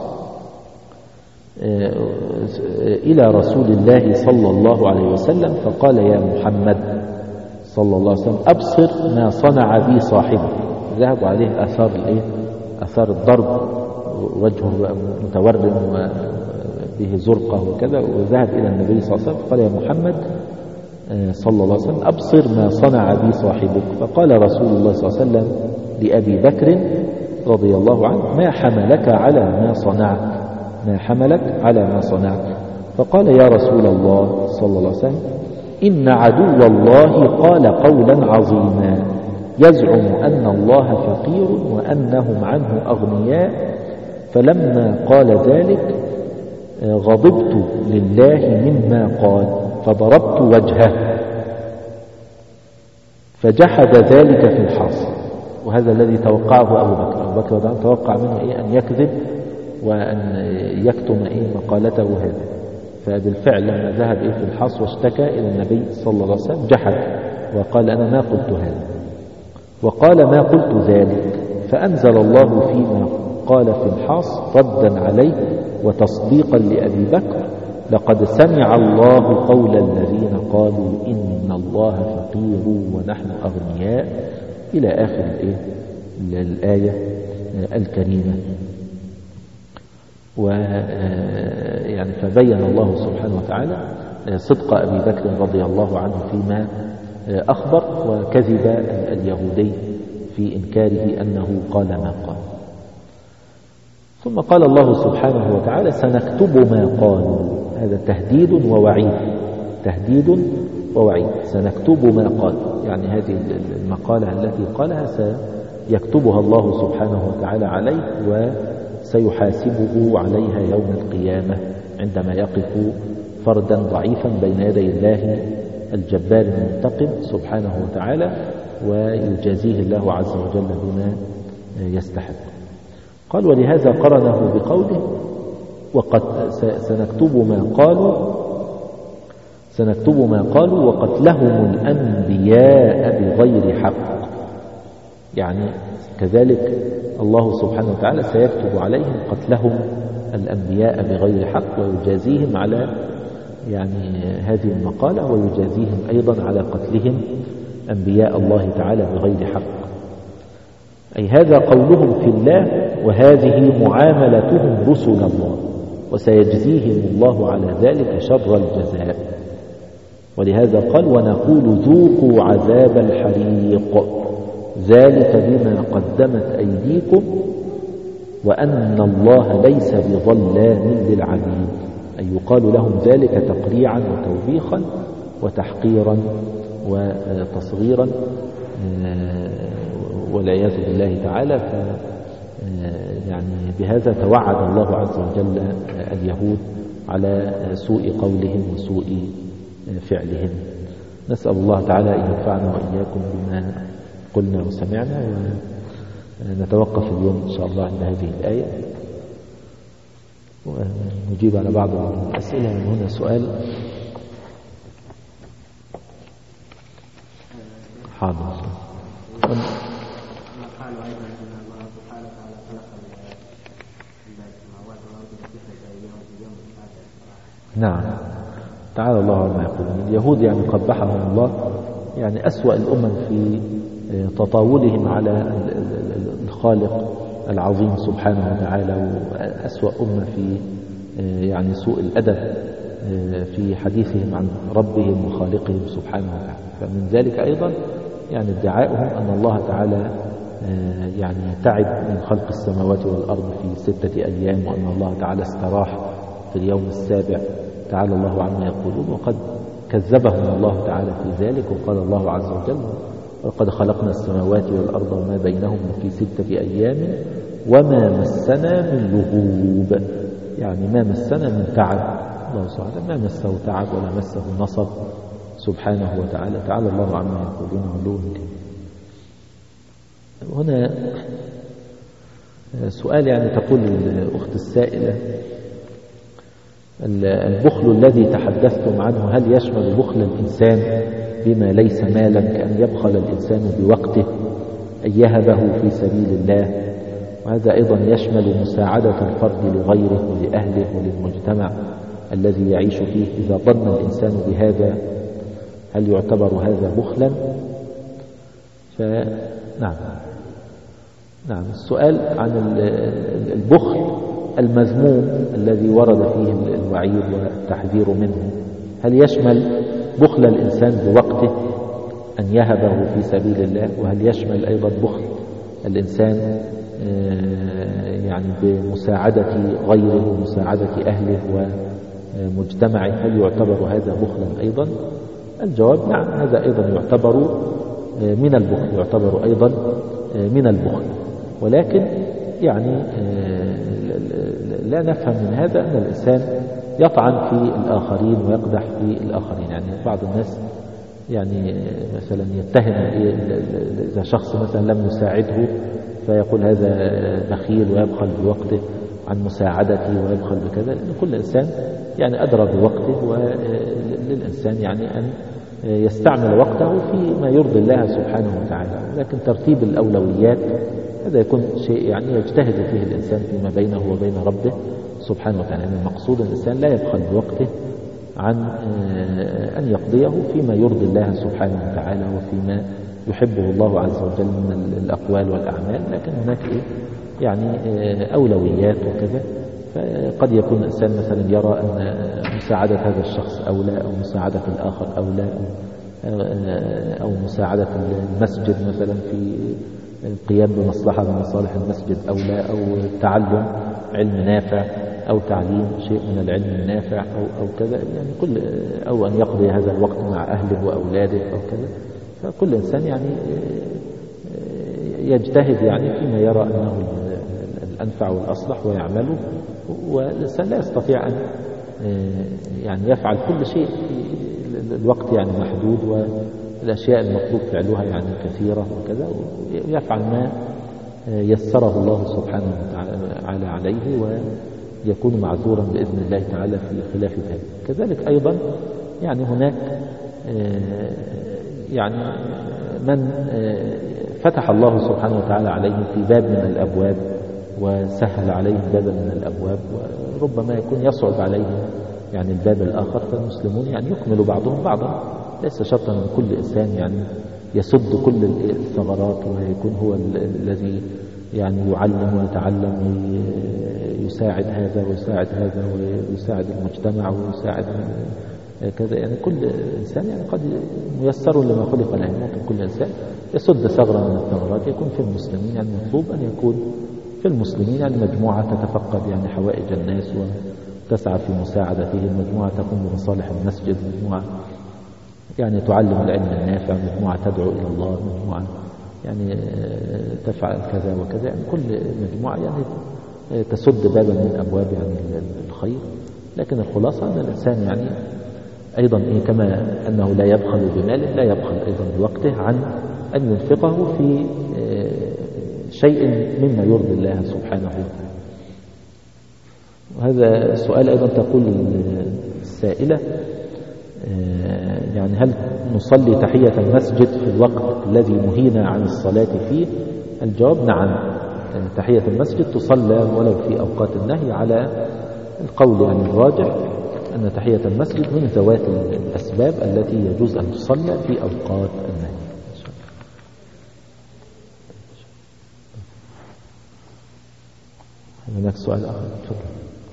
إلى رسول الله صلى الله عليه وسلم فقال يا محمد صلى الله عليه وسلم أبصر ما صنع بي صاحبه. ذهب عليه أثار الضرب، وجهه متورم وبه زرقة وكذا، وذهب إلى النبي صلى الله عليه وسلم فقال يا محمد صلى الله عليه وسلم أبصر ما صنع بي صاحبك. فقال رسول الله صلى الله عليه وسلم لأبي بكر رضي الله عنه ما حملك على ما صنعت، ما حملك على ما صنعت. فقال يا رسول الله صلى الله عليه وسلم إن عدو الله قال قولا عظيما يزعم أن الله فقير وأنهم عنه أغنياء، فلما قال ذلك غضبت لله مما قال فضربت وجهه فجحد ذلك في الحاصل. وهذا الذي توقعه أبو بكر. أبو بكر توقع منه أن يكذب وأن يكتم مقالته هذه. فبالفعل لما ذهب في الحاص واشتكى إلى النبي صلى الله عليه وسلم جحد وقال أنا ما قلت هذا، وقال ما قلت ذلك. فأنزل الله فيما قال في الحاص ردا عليه وتصديقا لأبي بكر لقد سمع الله قول الذين قالوا إن الله فقير ونحن أغنياء إلى آخر الآية الكريمة. ويعني فبين الله سبحانه وتعالى صدق أبي بكر رضي الله عنه فيما أخبر، وكذب اليهودي في إنكاره أنه قال ما قال. ثم قال الله سبحانه وتعالى سنكتب ما قالوا. هذا تهديد ووعيد، تهديد ووعيد. سنكتب ما قال، يعني هذه المقالة التي قالها سيكتبها الله سبحانه وتعالى عليه وسيحاسبه عليها يوم القيامة عندما يقف فردا ضعيفا بين يدي الله الجبار المنتقم سبحانه وتعالى ويجازيه الله عز وجل بما يستحق. قال ولهذا قرنه بقوله وقد سنكتب ما قالوا وقتلهم الأنبياء بغير حق. يعني كذلك الله سبحانه وتعالى سيكتب عليهم قتلهم الأنبياء بغير حق ويجازيهم على يعني هذه المقالة، ويجازيهم أيضا على قتلهم أنبياء الله تعالى بغير حق. أي هذا قولهم في الله وهذه معاملتهم رسل الله، وسيجزيهم الله على ذلك شر الجزاء. ولهذا قال ونقول ذوقوا عذاب الحريق ذلك بما قدمت أيديكم وأن الله ليس بظلام للعبيد. أي يقال لهم ذلك تقريعا وتوبيخا وتحقيرا وتصغيرا والعياذ بالله تعالى. يعني بهذا توعد الله عز وجل اليهود على سوء قولهم وسوء فعلهم. نسأل الله تعالى أن ينفعنا وإياكم بما قلنا وسمعنا، ونتوقف اليوم إن شاء الله عند هذه الآية ونجيب على بعض الأسئلة. هنا سؤال. حاضر. قالوا أيضا أن الله سبحانه وتعالى خلق السماوات والأرض في 6 أيام في اليوم السابع. نعم، تعالى الله عما يقولون. اليهود يعني قبحهم الله، يعني أسوأ الأمم في تطاولهم على الخالق العظيم سبحانه وتعالى، وأسوأ أمة في يعني سوء الأدب في حديثهم عن ربهم وخالقهم سبحانه وتعالى. فمن ذلك أيضا يعني ادعائهم أن الله تعالى يعني تعب من خلق السماوات والأرض في 6 أيام، وأن الله تعالى استراح في اليوم السابع. تعالى الله عما يقولون، وقد كذبهم الله تعالى في ذلك. وقال الله عز وجل: وقد خلقنا السماوات والأرض وما بينهما في 6 أيام وما مسنا من لغوب، يعني ما مسنا من تعب. الله سبحانه ما مسه تعب ولا مسه نصب سبحانه وتعالى. تعالى الله عما يقولون علوا كبيرا. هنا سؤال، يعني تقول الأخت السائلة: البخل الذي تحدثتم عنه هل يشمل بخل الإنسان بما ليس مالا، كأن يبخل الإنسان بوقته أن يهبه في سبيل الله؟ وهذا أيضا يشمل مساعدة الفرد لغيره ولأهله وللمجتمع الذي يعيش فيه. إذا ظن الإنسان بهذا هل يعتبر هذا بخلا؟ نعم، السؤال عن البخل المذموم الذي ورد فيه الوعيد والتحذير منه، هل يشمل بخل الإنسان بوقته أن يهبه في سبيل الله؟ وهل يشمل أيضا بخل الإنسان يعني بمساعدة غيره ومساعدة أهله ومجتمعه؟ هل يعتبر هذا بخلا أيضا؟ الجواب: نعم، هذا أيضا يعتبر من البخل، يعتبر أيضا من البخل. ولكن يعني لا نفهم من هذا أن الإنسان يطعن في الآخرين ويقدح في الآخرين. يعني بعض الناس يعني مثلا يتهم إذا شخص مثلا لم يساعده فيقول هذا بخيل ويبخل بوقته عن مساعدته ويبخل بكذا، لأن كل إنسان يعني أدرى بوقته، وللإنسان يعني أن يستعمل وقته فيما يرضي الله سبحانه وتعالى. لكن ترتيب الأولويات هذا يكون شيء يعني يجتهد فيه الإنسان فيما بينه وبين ربه سبحانه وتعالى. يعني المقصود الإنسان لا يبخل بوقته عن أن يقضيه فيما يرضي الله سبحانه وتعالى وفيما يحبه الله عز وجل من الأقوال والأعمال. لكن هناك يعني أولويات وكذا، فقد يكون الإنسان مثلا يرى أن مساعدة هذا الشخص أولى، أو مساعدة الآخر أولى، أو مساعدة المسجد مثلا في القيام بمصلحة من مصالح المسجد أولى، أو تعلم علم نافع، أو تعليم شيء من العلم النافع، أو كذا، يعني أو أن يقضي هذا الوقت مع أهله وأولاده أو كذا. فكل إنسان يعني يجتهد يعني فيما يرى أنه الأنفع والأصلح ويعمله، والإنسان لا يستطيع أن يعني يفعل كل شيء في الوقت يعني محدود، والأشياء المطلوب فعلها يعني كثيرة وكذا، ويفعل ما يسره الله سبحانه وتعالى عليه، ويكون معذورا بإذن الله تعالى في خلاف ذلك. كذلك أيضا يعني هناك يعني من فتح الله سبحانه وتعالى عليه في باب من الأبواب وسهل عليه بابا من الأبواب، وربما يكون يصعب عليه يعني الباب الآخر، فالمسلمون يعني يكمل بعضهم بعضا. ليس شرطا أن كل إنسان يعني يسد كل الثغرات ويكون هو الذي يعني يعلم ويتعلم ويساعد هذا ويساعد هذا ويساعد المجتمع ويساعد كذا. يعني كل إنسان يعني قد ميسر لما خلق له. ممكن كل إنسان يسد ثغرة من الثغرات. يكون في المسلمين يعني مطلوب أن يكون في المسلمين يعني مجموعة تتفقد يعني حوائج الناس تسعى في مساعدته، مجموعة تقوم بمصالح المسجد، مجموعة يعني تعلم العلم النافع، مجموعة تدعو إلى الله، مجموعة يعني تفعل كذا وكذا، يعني كل مجموعة يعني تسد بابا من أبواب يعني الخير. لكن الخلاصة أن الإنسان يعني أيضا كما أنه لا يبخل بماله لا يبخل أيضا بوقته عن أن ينفقه في شيء مما يرضي الله سبحانه وتعالى. وهذا سؤال أيضا تقول السائلة يعني هل نصلي تحية المسجد في الوقت الذي نهينا عن الصلاة فيه؟ الجواب نعم، تحية المسجد تصلى ولو في أوقات النهي، على القول يعني الراجح أن تحية المسجد من ذوات الأسباب التي يجوز أن تصلى في أوقات النهي. هناك سؤال آخر، تفضل.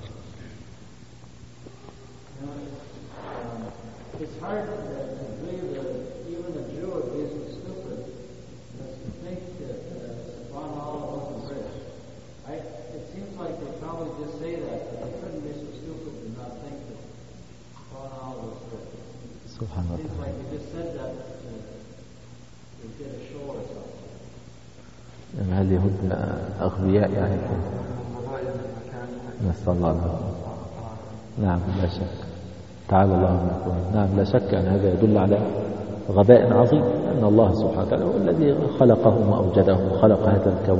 It's hard to believe that even a Jew would be so stupid as to think that subhanAllah wasn't British. It seems like they probably just say that, but they couldn't be so stupid to not think that subhanAllah was British. It seems like they just said that to get a show or something. هل يهود أغبياء يعني؟ نسأل الله العافية. نعم لا شك، تعالى الله عما يقول. نعم لا شك أن هذا يدل على غباء عظيم، أن الله سبحانه وتعالى هو الذي خلقهم وأوجدهم وخلق هذا الكون.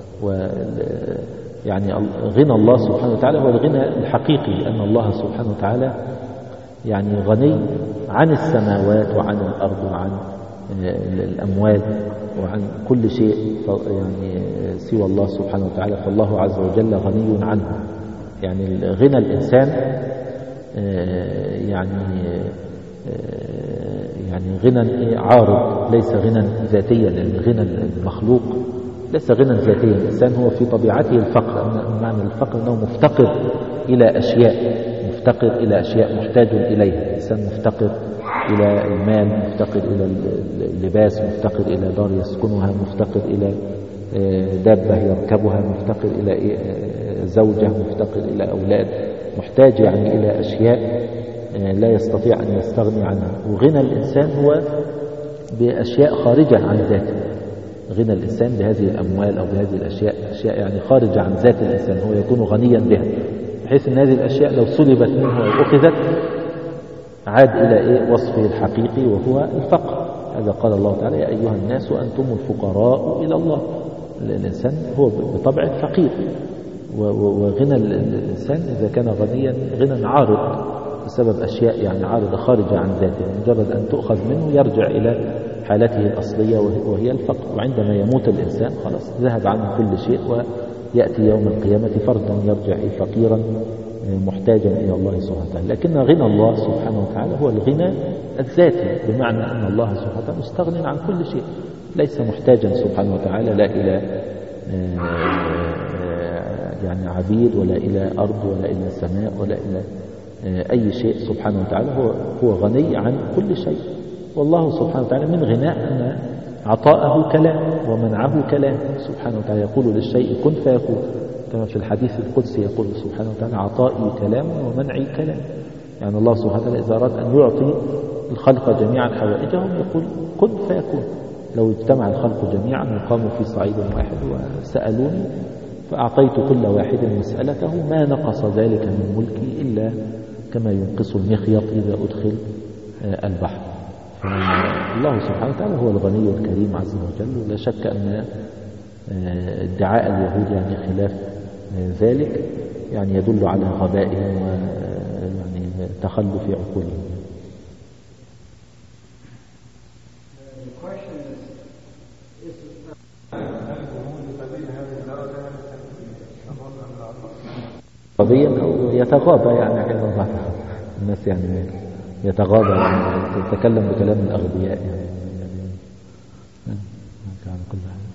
يعني غنى الله سبحانه وتعالى هو الغنى الحقيقي، أن الله سبحانه وتعالى يعني غني عن السماوات وعن الأرض وعن الأموال وعن كل شيء يعني سوى الله سبحانه وتعالى، فالله عز وجل غني عنه. يعني غنى الإنسان يعني غنى عارض، ليس غنى ذاتيا، لأن غنى المخلوق ليس غنى ذاتيا. الإنسان هو في طبيعته الفقر، معنى الفقر أنه مفتقر إلى أشياء محتاج إليها. الإنسان مفتقر إلى المال، مفتقر إلى اللباس، مفتقر إلى دار يسكنها، مفتقر إلى دابة يركبها، مفتقر إلى زوجة، مفتقر إلى أولاد، محتاج يعني إلى أشياء لا يستطيع أن يستغني عنها. وغنى الإنسان هو بأشياء خارجة عن ذاته. غنى الإنسان بهذه الأموال أو بهذه الأشياء، أشياء يعني خارجة عن ذات الإنسان، هو يكون غنيا بها، بحيث أن هذه الأشياء لو سلبت منه أو أخذت عاد إلى وصفه الحقيقي وهو الفقر. هذا قال الله تعالى: يا أيها الناس أنتم الفقراء إلى الله. الإنسان هو بطبعه فقير، وغنى الإنسان إذا كان غنيا غنى عارض بسبب أشياء يعني عارضة خارجة عن ذاته، مجرد أن تؤخذ منه يرجع إلى حالته الأصلية وهي الفقر. وعندما يموت الإنسان خلاص ذهب عنه كل شيء، ويأتي يوم القيامة فردا يرجع فقيرا محتاجا إلى الله سبحانه وتعالى. لكن غنى الله سبحانه وتعالى هو الغنى الذاتي، بمعنى أن الله سبحانه وتعالى مستغن عن كل شيء، ليس محتاجا سبحانه وتعالى لا إلى يعني عبيد ولا إلى أرض ولا إلى سماء ولا إلى أي شيء. سبحانه وتعالى هو غني عن كل شيء. والله سبحانه وتعالى من غناء أن عطاءه كلام ومنعه كلام. سبحانه وتعالى يقول للشيء كن فيكون، كما في الحديث القدسي يقول سبحانه وتعالى: عطائي كلام ومنعي كلام. يعني الله سبحانه وتعالى إذا أراد أن يعطي الخلق جميعا حوائجهم يقول كن فيكون. لو اجتمع الخلق جميعا وقاموا في صعيد واحد وسألوني فأعطيت كل واحد مسألته ما نقص ذلك من ملكي إلا كما ينقص المخيط إذا أدخل البحر. فالله سبحانه وتعالى هو الغني الكريم عز وجل. ولا شك أن ادعاء اليهود يعني خلاف ذلك يعني يدل على غبائهم ويعني تخلف عقولهم. غبيا أو يتغاضى يعني أيضا بعض الناس يعني يتغاضى يعني يتكلم بكلام الأغبياء يعني كان كل هذا.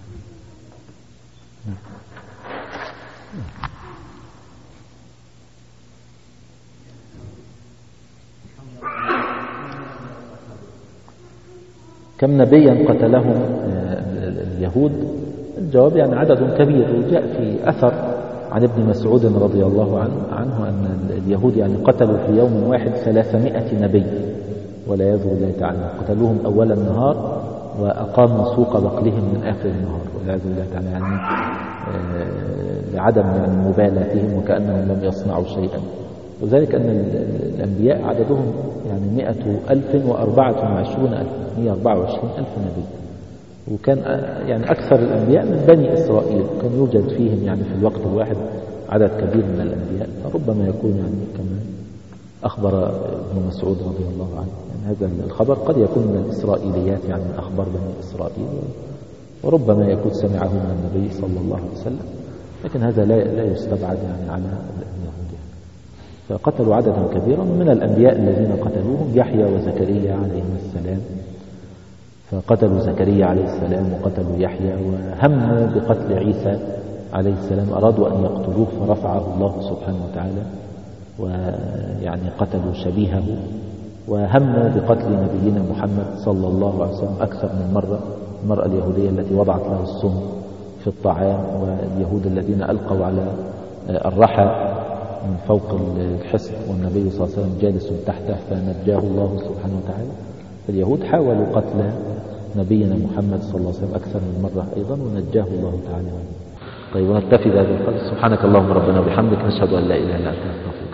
كم نبيا قتلهم اليهود؟ الجواب يعني عدد كبير. وجاء في أثر عن ابن مسعود رضي الله عنه أن اليهود يعني قتلوا في يوم واحد 300 نبي والعياذ بالله تعالى، قتلوهم أول النهار وأقاموا سوق بقلهم من آخر النهار والعياذ بالله تعالى، يعني لعدم يعني مبالاتهم وكأنهم لم يصنعوا شيئا. وذلك أن الأنبياء عددهم يعني 124,000 نبي، وكان يعني أكثر الأنبياء من بني إسرائيل، كان يوجد فيهم يعني في الوقت الواحد عدد كبير من الأنبياء، فربما يكون يعني كما أخبر ابن مسعود رضي الله عنه، يعني هذا الخبر قد يكون من الإسرائيليات يعني من أخبار بني إسرائيل، وربما يكون سمعه من النبي صلى الله عليه وسلم، لكن هذا لا يستبعد يعني على اليهود. فقتلوا عددا كبيرا من الأنبياء الذين قتلوهم يحيى وزكريا عليهما السلام، فقتلوا زكريا عليه السلام وقتلوا يحيى، وهموا بقتل عيسى عليه السلام، أرادوا أن يقتلوه فرفعه الله سبحانه وتعالى، ويعني قتلوا شبيهه، وهموا بقتل نبينا محمد صلى الله عليه وسلم أكثر من مرة، المرأة اليهودية التي وضعت له السم في الطعام، واليهود الذين ألقوا على الرحى من فوق الحصن والنبي صلى الله عليه وسلم جالس تحته فنجاه الله سبحانه وتعالى. اليهود حاولوا قتل نبينا محمد صلى الله عليه وسلم أكثر من مرة أيضا ونجاه الله تعالى. طيب ونكتفي بهذا القدر. سبحانك اللهم ربنا وبحمدك، نشهد أن لا إله إلا أنت.